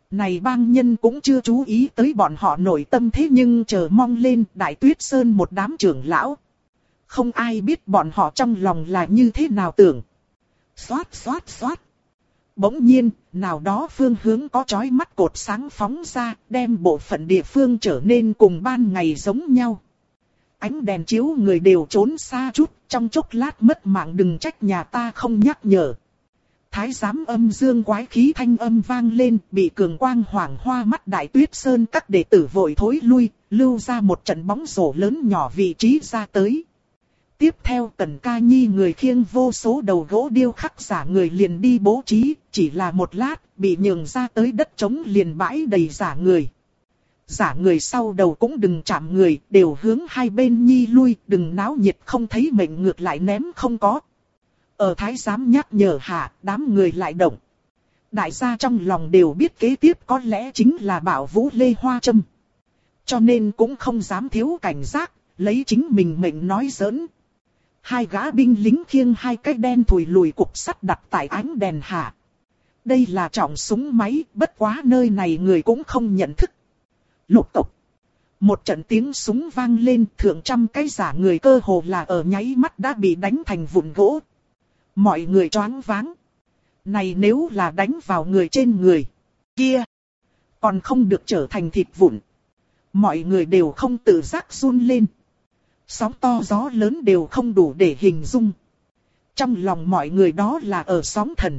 Này bang nhân cũng chưa chú ý tới bọn họ nội tâm, thế nhưng chờ mong lên Đại Tuyết Sơn một đám trưởng lão. Không ai biết bọn họ trong lòng là như thế nào tưởng. Xoát xoát xoát. Bỗng nhiên, nào đó phương hướng có chói mắt cột sáng phóng ra, đem bộ phận địa phương trở nên cùng ban ngày giống nhau. Ánh đèn chiếu người đều trốn xa chút, trong chốc lát mất mạng đừng trách nhà ta không nhắc nhở. Thái giám âm dương quái khí thanh âm vang lên, bị cường quang hoàng hoa mắt Đại Tuyết Sơn các đệ tử vội thối lui, lưu ra một trận bóng rổ lớn nhỏ vị trí ra tới. Tiếp theo Tần Ca Nhi người khiêng vô số đầu gỗ điêu khắc giả người liền đi bố trí, chỉ là một lát, bị nhường ra tới đất trống liền bãi đầy giả người. Giả người sau đầu cũng đừng chạm người, đều hướng hai bên nhi lui, đừng náo nhiệt không thấy mệnh ngược lại ném không có. Ở thái giám nhắc nhở hạ, đám người lại động. Đại gia trong lòng đều biết kế tiếp có lẽ chính là Bảo Vũ Lê Hoa Trâm. Cho nên cũng không dám thiếu cảnh giác, lấy chính mình mệnh nói giỡn. Hai gã binh lính khiêng hai cái đen thùi lùi cục sắt đặt tại ánh đèn hạ. Đây là trọng súng máy, bất quá nơi này người cũng không nhận thức. Lục tục. Một trận tiếng súng vang lên, thượng trăm cái giả người cơ hồ là ở nháy mắt đã bị đánh thành vụn gỗ. Mọi người choáng váng. Này nếu là đánh vào người trên người kia, còn không được trở thành thịt vụn. Mọi người đều không tự giác run lên. Sóng to gió lớn đều không đủ để hình dung. Trong lòng mọi người đó là ở sóng thần.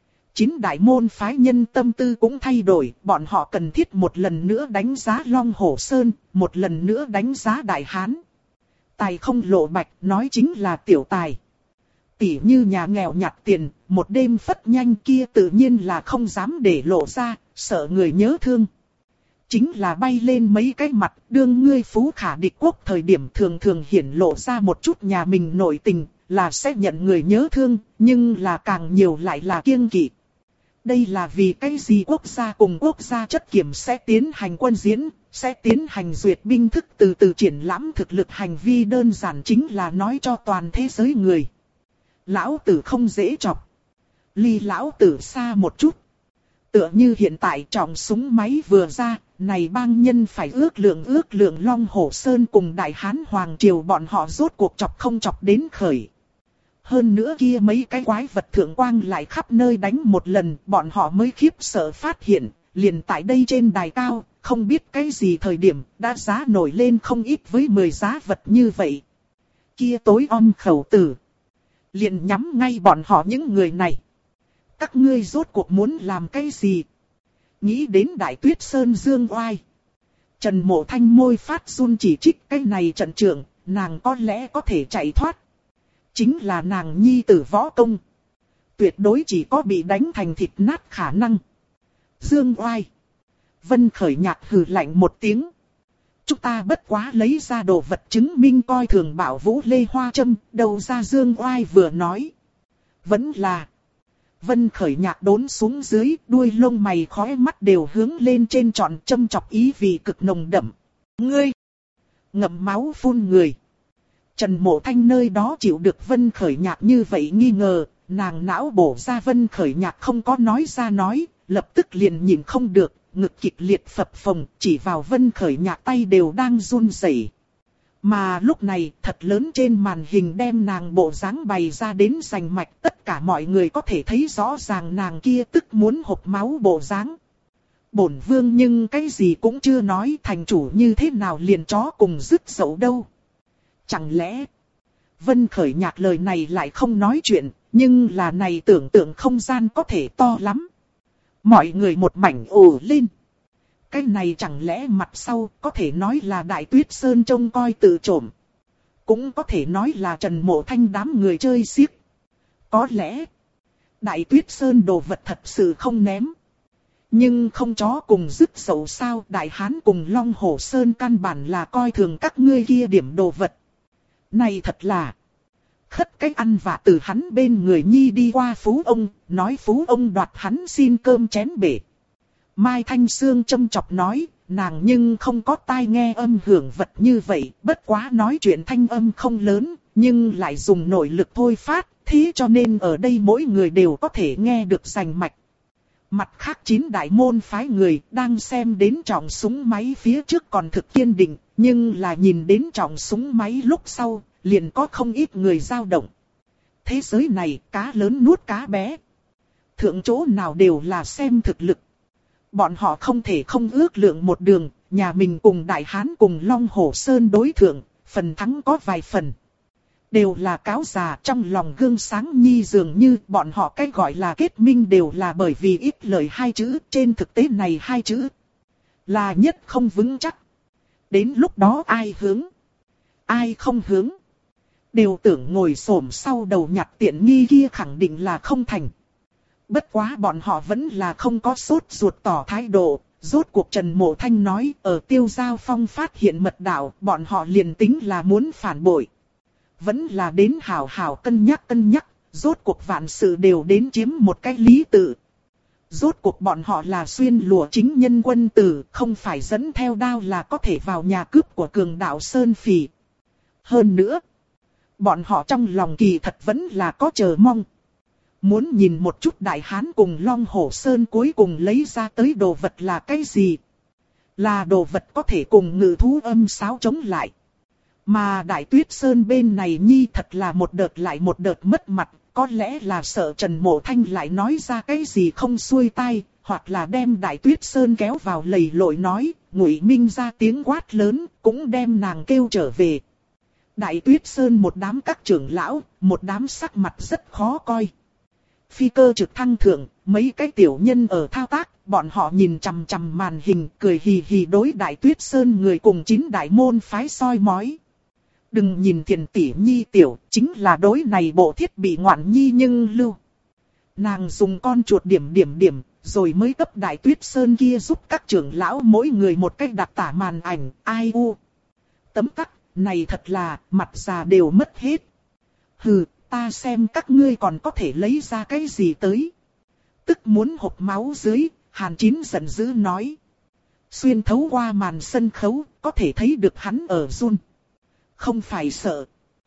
9 đại môn phái nhân tâm tư cũng thay đổi, bọn họ cần thiết một lần nữa đánh giá Long Hổ Sơn, một lần nữa đánh giá Đại Hán. Tài không lộ bạch, nói chính là tiểu tài. Tỉ như nhà nghèo nhặt tiền, một đêm phất nhanh kia tự nhiên là không dám để lộ ra, sợ người nhớ thương. Chính là bay lên mấy cái mặt, đương ngươi phú khả địch quốc thời điểm thường thường hiển lộ ra một chút nhà mình nội tình, là sẽ nhận người nhớ thương, nhưng là càng nhiều lại là kiêng kỵ. Đây là vì cái gì quốc gia cùng quốc gia chất kiểm sẽ tiến hành quân diễn, sẽ tiến hành duyệt binh thức từ từ triển lãm thực lực hành vi đơn giản chính là nói cho toàn thế giới người. Lão tử không dễ chọc. Ly lão tử xa một chút. Tựa như hiện tại trọng súng máy vừa ra, này bang nhân phải ước lượng Long Hổ Sơn cùng Đại Hán Hoàng Triều bọn họ rốt cuộc chọc không chọc đến khởi. Hơn nữa kia mấy cái quái vật thượng quang lại khắp nơi đánh một lần, bọn họ mới khiếp sợ phát hiện, liền tại đây trên đài cao, không biết cái gì thời điểm, đã giá nổi lên không ít với 10 giá vật như vậy. Kia tối om khẩu tử, liền nhắm ngay bọn họ những người này. Các ngươi rốt cuộc muốn làm cái gì? Nghĩ đến Đại Tuyết Sơn Dương Oai. Trần Mộ Thanh môi phát run chỉ trích cái này trận trưởng, nàng có lẽ có thể chạy thoát. Chính là nàng nhi tử võ công. Tuyệt đối chỉ có bị đánh thành thịt nát khả năng. Dương Oai. Vân Khởi Nhạc hừ lạnh một tiếng. Chúng ta bất quá lấy ra đồ vật chứng minh coi thường Bảo Vũ Lê Hoa Trâm, đầu ra Dương Oai vừa nói. Vẫn là. Vân Khởi Nhạc đốn xuống dưới, đuôi lông mày khóe mắt đều hướng lên trên trọn châm chọc ý vì cực nồng đậm. Ngươi! Ngậm máu phun người. Trần Mộ Thanh nơi đó chịu được Vân Khởi Nhạc như vậy nghi ngờ, nàng não bổ ra Vân Khởi Nhạc không có nói ra nói, lập tức liền nhìn không được, ngực kịch liệt phập phồng, chỉ vào Vân Khởi Nhạc tay đều đang run rẩy. Mà lúc này, thật lớn trên màn hình đem nàng bộ dáng bày ra đến rành mạch, tất cả mọi người có thể thấy rõ ràng nàng kia tức muốn hộc máu bộ dáng. Bổn vương nhưng cái gì cũng chưa nói, thành chủ như thế nào liền chó cùng dứt dậu đâu. Chẳng lẽ, Vân Khởi Nhạc lời này lại không nói chuyện, nhưng là này tưởng tượng không gian có thể to lắm. Mọi người một mảnh ồ lên. Cái này chẳng lẽ mặt sau có thể nói là Đại Tuyết Sơn trông coi tự trộm. Cũng có thể nói là Trần Mộ Thanh đám người chơi xiếc. Có lẽ, Đại Tuyết Sơn đồ vật thật sự không ném. Nhưng không chó cùng dứt dậu sao, Đại Hán cùng Long Hổ Sơn căn bản là coi thường các ngươi kia điểm đồ vật. Này thật là khất cách ăn vạ từ hắn bên người nhi đi qua phú ông, nói phú ông đoạt hắn xin cơm chén bể. Mai Thanh Sương châm chọc nói, nàng nhưng không có tai nghe âm hưởng vật như vậy, bất quá nói chuyện thanh âm không lớn, nhưng lại dùng nội lực thôi phát, thế cho nên ở đây mỗi người đều có thể nghe được rành mạch. Mặt khác 9 đại môn phái người đang xem đến trọng súng máy phía trước còn thực kiên định, nhưng là nhìn đến trọng súng máy lúc sau, liền có không ít người dao động. Thế giới này cá lớn nuốt cá bé. Thượng chỗ nào đều là xem thực lực. Bọn họ không thể không ước lượng một đường, nhà mình cùng Đại Hán cùng Long Hổ Sơn đối thượng, phần thắng có vài phần. Đều là cáo già trong lòng gương sáng nhi, dường như bọn họ cái gọi là kết minh đều là bởi vì ít lời hai chữ, trên thực tế này hai chữ là nhất không vững chắc. Đến lúc đó ai hướng, ai không hướng, đều tưởng ngồi xổm sau đầu nhặt tiện nghi kia khẳng định là không thành. Bất quá bọn họ vẫn là không có sốt ruột tỏ thái độ. Rốt cuộc Trần Mộ Thanh nói ở Tiêu Giao Phong phát hiện mật đạo, bọn họ liền tính là muốn phản bội. Vẫn là đến hảo hảo cân nhắc, rốt cuộc vạn sự đều đến chiếm một cái lý tự. Rốt cuộc bọn họ là xuyên lụa chính nhân quân tử, không phải dẫn theo đao là có thể vào nhà cướp của cường đạo Sơn Phỉ. Hơn nữa, bọn họ trong lòng kỳ thật vẫn là có chờ mong. Muốn nhìn một chút Đại Hán cùng Long Hổ Sơn cuối cùng lấy ra tới đồ vật là cái gì. Là đồ vật có thể cùng Ngự Thú Âm Sáo chống lại. Mà Đại Tuyết Sơn bên này nhi thật là một đợt lại một đợt mất mặt. Có lẽ là sợ Trần Mộ Thanh lại nói ra cái gì không xuôi tai. Hoặc là đem Đại Tuyết Sơn kéo vào lầy lội nói. Ngụy Minh ra tiếng quát lớn cũng đem nàng kêu trở về. Đại Tuyết Sơn một đám các trưởng lão, một đám sắc mặt rất khó coi. Phi cơ trực thăng thượng, mấy cái tiểu nhân ở thao tác, bọn họ nhìn chằm chằm màn hình, cười hì hì đối Đại Tuyết Sơn người cùng 9 đại môn phái soi mói. Đừng nhìn Thiền tỷ nhi tiểu, chính là đối này bộ thiết bị ngoạn nhi nhưng lưu. Nàng dùng con chuột điểm, rồi mới cấp Đại Tuyết Sơn kia giúp các trưởng lão mỗi người một cách đặc tả màn ảnh, ai u. Tấm tắc, này thật là, mặt già đều mất hết. Hừ. Ta xem các ngươi còn có thể lấy ra cái gì tới. Tức muốn hộc máu dưới, Hàn Chín giận dữ nói. Xuyên thấu qua màn sân khấu, có thể thấy được hắn ở run. Không phải sợ,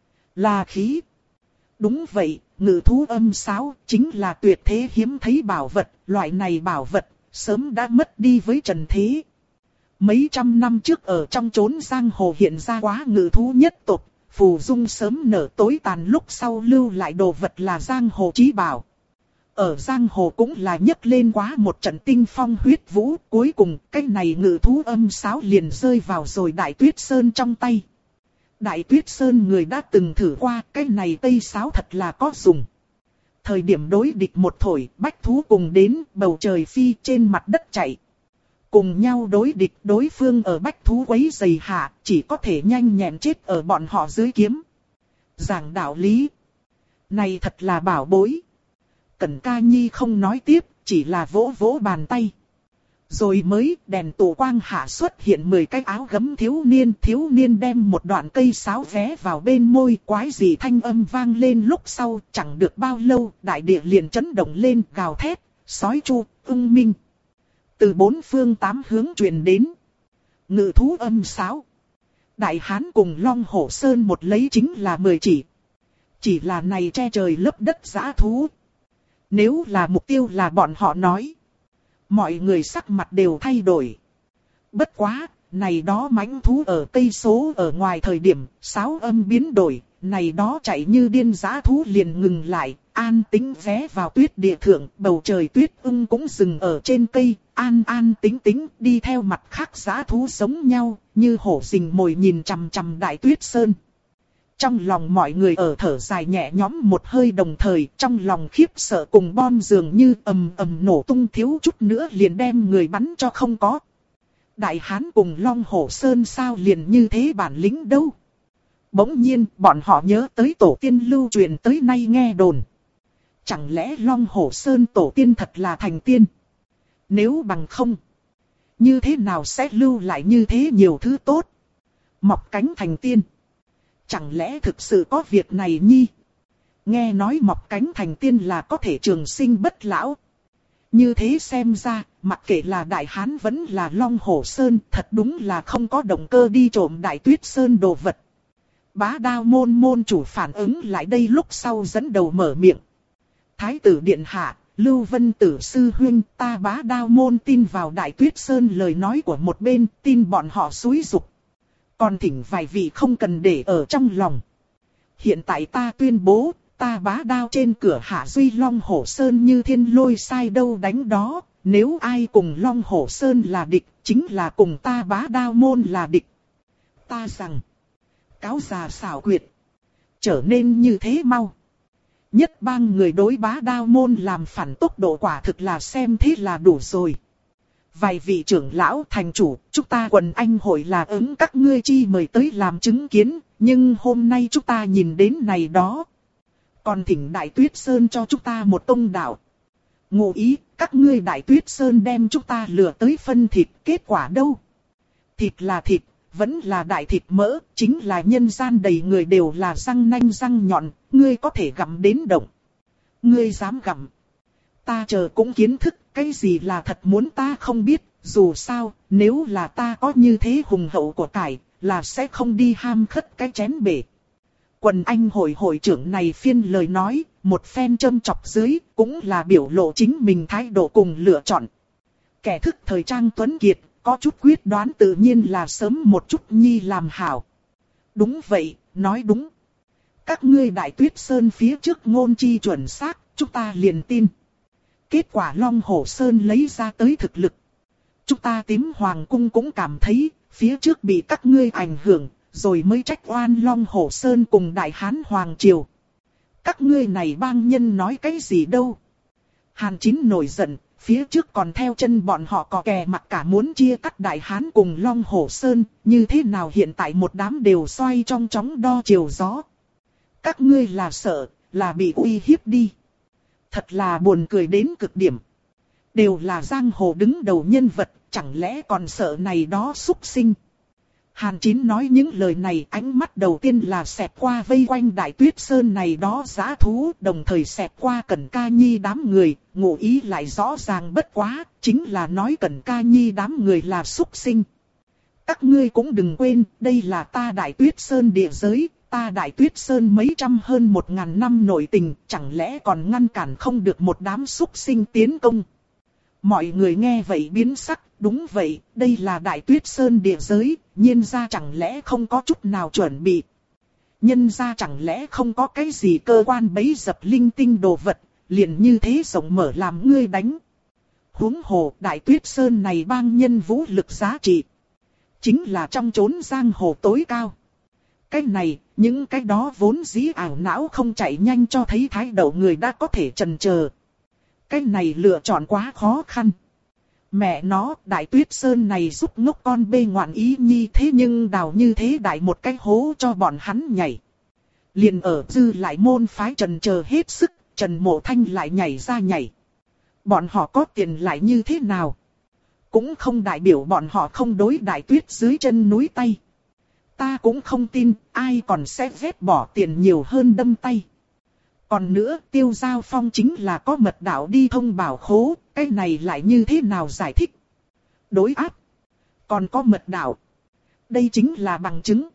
là khí. Đúng vậy, Ngự Thú Âm Sáo chính là tuyệt thế hiếm thấy bảo vật. Loại này bảo vật, sớm đã mất đi với trần thế. Mấy trăm năm trước ở trong chốn giang hồ hiện ra quá ngự thú nhất tộc. Phù dung sớm nở tối tàn lúc sau lưu lại đồ vật là giang hồ chí bảo. Ở giang hồ cũng là nhấc lên quá một trận tinh phong huyết vũ. Cuối cùng cái này Ngự Thú Âm Sáo liền rơi vào rồi Đại Tuyết Sơn trong tay. Đại Tuyết Sơn người đã từng thử qua, cái này tây sáo thật là có dùng. Thời điểm đối địch một thổi, bách thú cùng đến, bầu trời phi trên mặt đất chạy. Cùng nhau đối địch, đối phương ở bách thú quấy rầy hạ, chỉ có thể nhanh nhẹn chết ở bọn họ dưới kiếm. Giảng đạo lý. Này thật là bảo bối. Cẩn Ca Nhi không nói tiếp, chỉ là vỗ vỗ bàn tay. Rồi mới đèn tổ quang hạ xuất hiện 10 cái áo gấm thiếu niên đem một đoạn cây sáo vé vào bên môi, quái dị thanh âm vang lên lúc sau, chẳng được bao lâu, đại địa liền chấn động lên, gào thét, sói chu, ưng minh. Từ 4 phương 8 hướng truyền đến. Ngự Thú Âm Sáo. Đại Hán cùng Long Hổ Sơn một lấy chính là 10 chỉ. Chỉ là này che trời lấp đất dã thú. Nếu là mục tiêu là bọn họ nói. Mọi người sắc mặt đều thay đổi. Bất quá, này đó mãnh thú ở cây số ở ngoài thời điểm, sáo âm biến đổi, này đó chạy như điên dã thú liền ngừng lại, an tĩnh vé vào tuyết địa thượng, bầu trời tuyết ưng cũng dừng ở trên cây, an tĩnh đi theo mặt khác dã thú giống nhau, như hổ rình mồi nhìn chằm chằm Đại Tuyết Sơn. Trong lòng mọi người ở thở dài nhẹ nhõm một hơi, đồng thời trong lòng khiếp sợ cùng bom dường như ầm ầm nổ tung, thiếu chút nữa liền đem người bắn cho không có. Đại Hán cùng Long Hổ Sơn sao liền như thế bản lĩnh đâu. Bỗng nhiên bọn họ nhớ tới tổ tiên lưu truyền tới nay nghe đồn. Chẳng lẽ Long Hổ Sơn tổ tiên thật là thành tiên? Nếu bằng không, như thế nào sẽ lưu lại như thế nhiều thứ tốt? Mọc cánh thành tiên. Chẳng lẽ thực sự có việc này nhi? Nghe nói mọc cánh thành tiên là có thể trường sinh bất lão. Như thế xem ra, mặc kệ là Đại Hán vẫn là Long Hổ Sơn, thật đúng là không có động cơ đi trộm Đại Tuyết Sơn đồ vật. Bá Đao môn chủ phản ứng lại đây lúc sau dẫn đầu mở miệng. Thái tử điện hạ, Lưu Vân Tử sư huynh, ta Bá Đao môn tin vào Đại Tuyết Sơn lời nói của một bên, tin bọn họ xúi giục. Còn thỉnh vài vị không cần để ở trong lòng. Hiện tại ta tuyên bố, ta Bá Đao trên cửa hạ Duy Long Hổ Sơn như thiên lôi sai đâu đánh đó. Nếu ai cùng Long Hổ Sơn là địch, chính là cùng ta Bá Đao môn là địch. Ta rằng, cáo già xảo quyệt, trở nên như thế mau. Nhất bang người đối Bá Đao môn làm phản tốc độ quả thực là xem thế là đủ rồi. Vài vị trưởng lão thành chủ, chúng ta quần anh hội là ứng các ngươi chi mời tới làm chứng kiến, nhưng hôm nay chúng ta nhìn đến này đó. Còn thỉnh Đại Tuyết Sơn cho chúng ta một công đạo. Ngụ ý, các ngươi Đại Tuyết Sơn đem chúng ta lừa tới phân thịt, kết quả đâu? Thịt là thịt, vẫn là đại thịt mỡ, chính là nhân gian đầy người đều là răng nanh răng nhọn, ngươi có thể gặm đến động. Ngươi dám gặm. Ta chờ cũng kiến thức, cái gì là thật muốn ta không biết, dù sao, nếu là ta có như thế hùng hậu của cải, là sẽ không đi ham khất cái chén bể. Quần anh hội trưởng này phiên lời nói, một phen châm chọc dưới, cũng là biểu lộ chính mình thái độ cùng lựa chọn. Kẻ thức thời trang tuấn kiệt, có chút quyết đoán tự nhiên là sớm một chút nhi làm hảo. Đúng vậy, nói đúng. Các ngươi Đại Tuyết Sơn phía trước ngôn chi chuẩn xác, chúng ta liền tin. Kết quả Long Hổ Sơn lấy ra tới thực lực. Chúng ta Tím Hoàng Cung cũng cảm thấy, phía trước bị các ngươi ảnh hưởng, rồi mới trách oan Long Hổ Sơn cùng Đại Hán Hoàng Triều. Các ngươi này bang nhân nói cái gì đâu. Hàn Chín nổi giận, phía trước còn theo chân bọn họ cò kè mặc cả muốn chia cắt Đại Hán cùng Long Hổ Sơn, như thế nào hiện tại một đám đều xoay trong chóng đo chiều gió. Các ngươi là sợ, là bị uy hiếp đi. Thật là buồn cười đến cực điểm. Đều là giang hồ đứng đầu nhân vật, chẳng lẽ còn sợ này đó xúc sinh. Hàn Chín nói những lời này, ánh mắt đầu tiên là xẹt qua vây quanh Đại Tuyết Sơn này đó dã thú, đồng thời xẹt qua Cẩn Ca Nhi đám người, ngụ ý lại rõ ràng bất quá, chính là nói Cẩn Ca Nhi đám người là xúc sinh. Các ngươi cũng đừng quên, đây là ta Đại Tuyết Sơn địa giới, ta Đại Tuyết Sơn mấy trăm hơn 1000 năm nội tình, chẳng lẽ còn ngăn cản không được một đám xúc sinh tiến công. Mọi người nghe vậy biến sắc, đúng vậy, đây là Đại Tuyết Sơn địa giới, nhiên gia chẳng lẽ không có chút nào chuẩn bị. Nhân gia chẳng lẽ không có cái gì cơ quan bấy dập linh tinh đồ vật, liền như thế rộng mở làm ngươi đánh. Huống hồ Đại Tuyết Sơn này bang nhân vũ lực giá trị, chính là trong chốn giang hồ tối cao. Cái này, những cái đó vốn dĩ ảo não không chạy nhanh cho thấy thái độ người đã có thể chần chờ. Cái này lựa chọn quá khó khăn. Mẹ nó, Đại Tuyết Sơn này giúp ngốc con bê ngoạn ý nhi thế nhưng đào như thế đại một cái hố cho bọn hắn nhảy. Liền ở dư lại môn phái trần chờ hết sức, Trần Mộ Thanh lại nhảy ra nhảy. Bọn họ có tiền lại như thế nào? Cũng không đại biểu bọn họ không đối Đại Tuyết dưới chân núi tay. Ta cũng không tin, ai còn sẽ vét bỏ tiền nhiều hơn đâm tay. Còn nữa, Tiêu Giao Phong chính là có mật đạo đi thông bảo khố, cái này lại như thế nào giải thích? Đối áp. Còn có mật đạo. Đây chính là bằng chứng.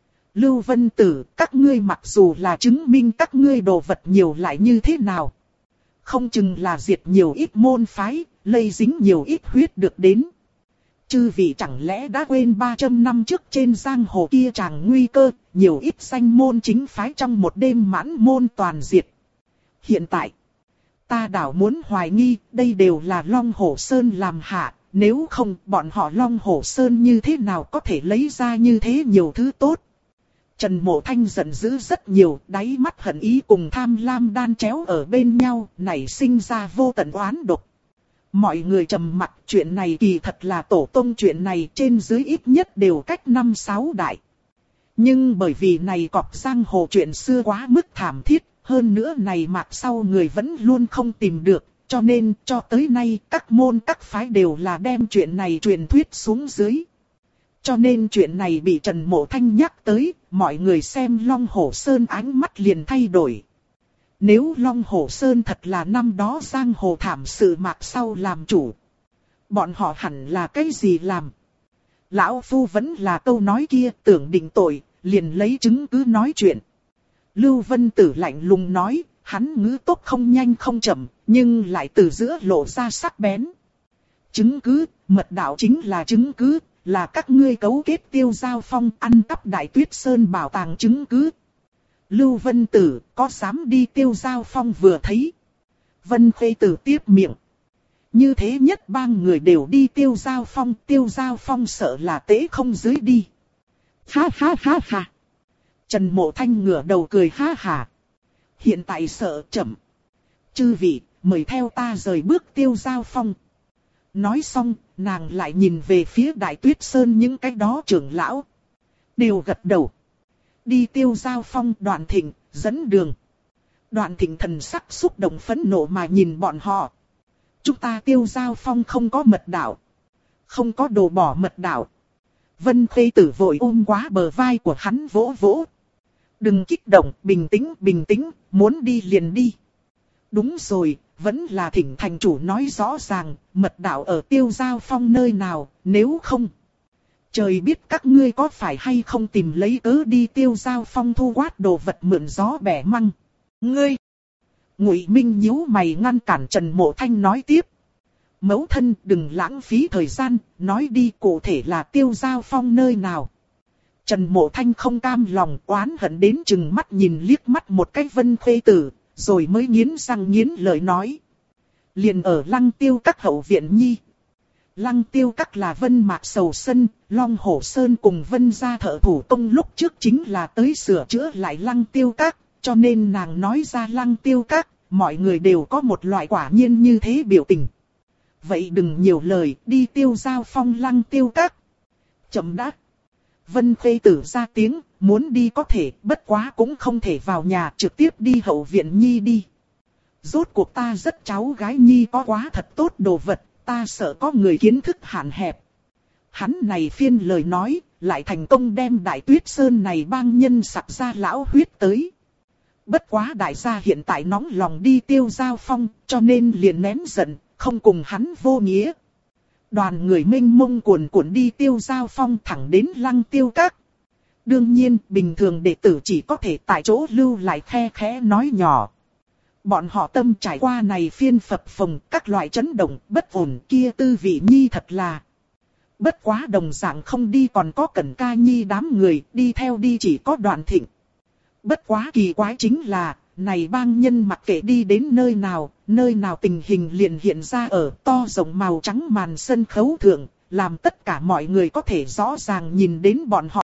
Lưu Vân Tử, các ngươi mặc dù là chứng minh các ngươi đồ vật nhiều lại như thế nào? Không chừng là diệt nhiều ít môn phái, lây dính nhiều ít huyết được đến. Chư vị chẳng lẽ đã quên 300 năm trước trên giang hồ kia chàng nguy cơ, nhiều ít danh môn chính phái trong một đêm mãn môn toàn diệt. Hiện tại, ta đảo muốn hoài nghi, đây đều là Long Hổ Sơn làm hạ, nếu không bọn họ Long Hổ Sơn như thế nào có thể lấy ra như thế nhiều thứ tốt. Trần Mộ Thanh giận dữ rất nhiều, đáy mắt hận ý cùng tham lam đan chéo ở bên nhau, nảy sinh ra vô tận oán độc. Mọi người trầm mặc, chuyện này kỳ thật là tổ tông, chuyện này trên dưới ít nhất đều cách 5-6 đại. Nhưng bởi vì này cọp giang hồ chuyện xưa quá mức thảm thiết, hơn nữa này mạc sau người vẫn luôn không tìm được, cho nên cho tới nay các môn các phái đều là đem chuyện này truyền thuyết xuống dưới. Cho nên chuyện này bị Trần Mộ Thanh nhắc tới, mọi người xem Long Hổ Sơn ánh mắt liền thay đổi. Nếu Long Hổ Sơn thật là năm đó giang hồ thảm sự mạc sau làm chủ, bọn họ hẳn là cái gì làm? Lão Phu vẫn là câu nói kia, tưởng định tội, liền lấy chứng cứ nói chuyện. Lưu Vân Tử lạnh lùng nói, hắn ngữ tốc không nhanh không chậm, nhưng lại từ giữa lộ ra sắc bén. Chứng cứ, mật đạo chính là chứng cứ, là các ngươi cấu kết Tiêu Giao Phong ăn cắp Đại Tuyết Sơn bảo tàng chứng cứ. Lưu Vân Tử, có dám đi Tiêu Giao Phong vừa thấy? Vân Khê Tử tiếp miệng. Như thế nhất ba người đều đi Tiêu Giao Phong sợ là tế không dưới đi. Ha ha ha ha. Trần Mộ Thanh ngửa đầu cười ha ha. Hiện tại sợ chậm. Chư vị, mời theo ta rời bước Tiêu Giao Phong. Nói xong, nàng lại nhìn về phía Đại Tuyết Sơn những cái đó trưởng lão. Đều gật đầu. Đi Tiêu Giao Phong. Đoạn Thịnh, dẫn đường. Đoạn Thịnh thần sắc xúc động phẫn nộ mà nhìn bọn họ. Chúng ta Tiêu Giao Phong không có mật đạo. Không có đồ bỏ mật đạo. Vân Khê Tử vội ôm quá bờ vai của hắn vỗ vỗ. Đừng kích động, bình tĩnh, muốn đi liền đi. Đúng rồi, vẫn là thỉnh thành chủ nói rõ ràng, mật đạo ở Tiêu Giao Phong nơi nào, nếu không. Trời biết các ngươi có phải hay không tìm lấy cớ đi Tiêu Giao Phong thu quát đồ vật mượn gió bẻ măng. Ngươi! Ngụy Minh nhíu mày ngăn cản Trần Mộ Thanh nói tiếp. Mẫu thân đừng lãng phí thời gian, nói đi cụ thể là Tiêu Giao Phong nơi nào. Trần Mộ Thanh không cam lòng oán hận đến chừng mắt nhìn liếc mắt một cái Vân Khê Tử, rồi mới nghiến răng nghiến lợi nói. Liền ở Lăng Tiêu Các hậu viện nhi. Lăng Tiêu Các là Vân Mạc Sầu Sân, Long Hổ Sơn cùng Vân gia thợ thủ công lúc trước chính là tới sửa chữa lại Lăng Tiêu Các, cho nên nàng nói ra Lăng Tiêu Các, mọi người đều có một loại quả nhiên như thế biểu tình. Vậy đừng nhiều lời, đi Tiêu Giao Phong Lăng Tiêu Các. Chậm đã. Vân Khê Tử ra tiếng, muốn đi có thể, bất quá cũng không thể vào nhà, trực tiếp đi hậu viện nhi đi. Rốt cuộc ta rất cháu gái nhi có quá thật tốt đồ vật, ta sợ có người kiến thức hạn hẹp. Hắn này phiên lời nói, lại thành công đem Đại Tuyết Sơn này bang nhân sặc ra lão huyết tới. Bất quá đại gia hiện tại nóng lòng đi Tiêu Giao Phong, cho nên liền nén giận, không cùng hắn vô nghĩa. Đoàn người mênh mông cuồn cuộn đi Tiêu Giao Phong thẳng đến Lăng Tiêu Các. Đương nhiên, bình thường đệ tử chỉ có thể tại chỗ lưu lại khe khẽ nói nhỏ. Bọn họ tâm trải qua này phiên phập phồng, các loại chấn động, bất ổn kia tư vị nhi thật là. Bất quá đồng dạng không đi còn có Cẩn Ca nhi đám người, đi theo đi chỉ có Đoạn Thịnh. Bất quá kỳ quái chính là, này bang nhân mặc kệ đi đến nơi nào tình hình liền hiện ra ở to rộng màu trắng màn sân khấu thượng, làm tất cả mọi người có thể rõ ràng nhìn đến bọn họ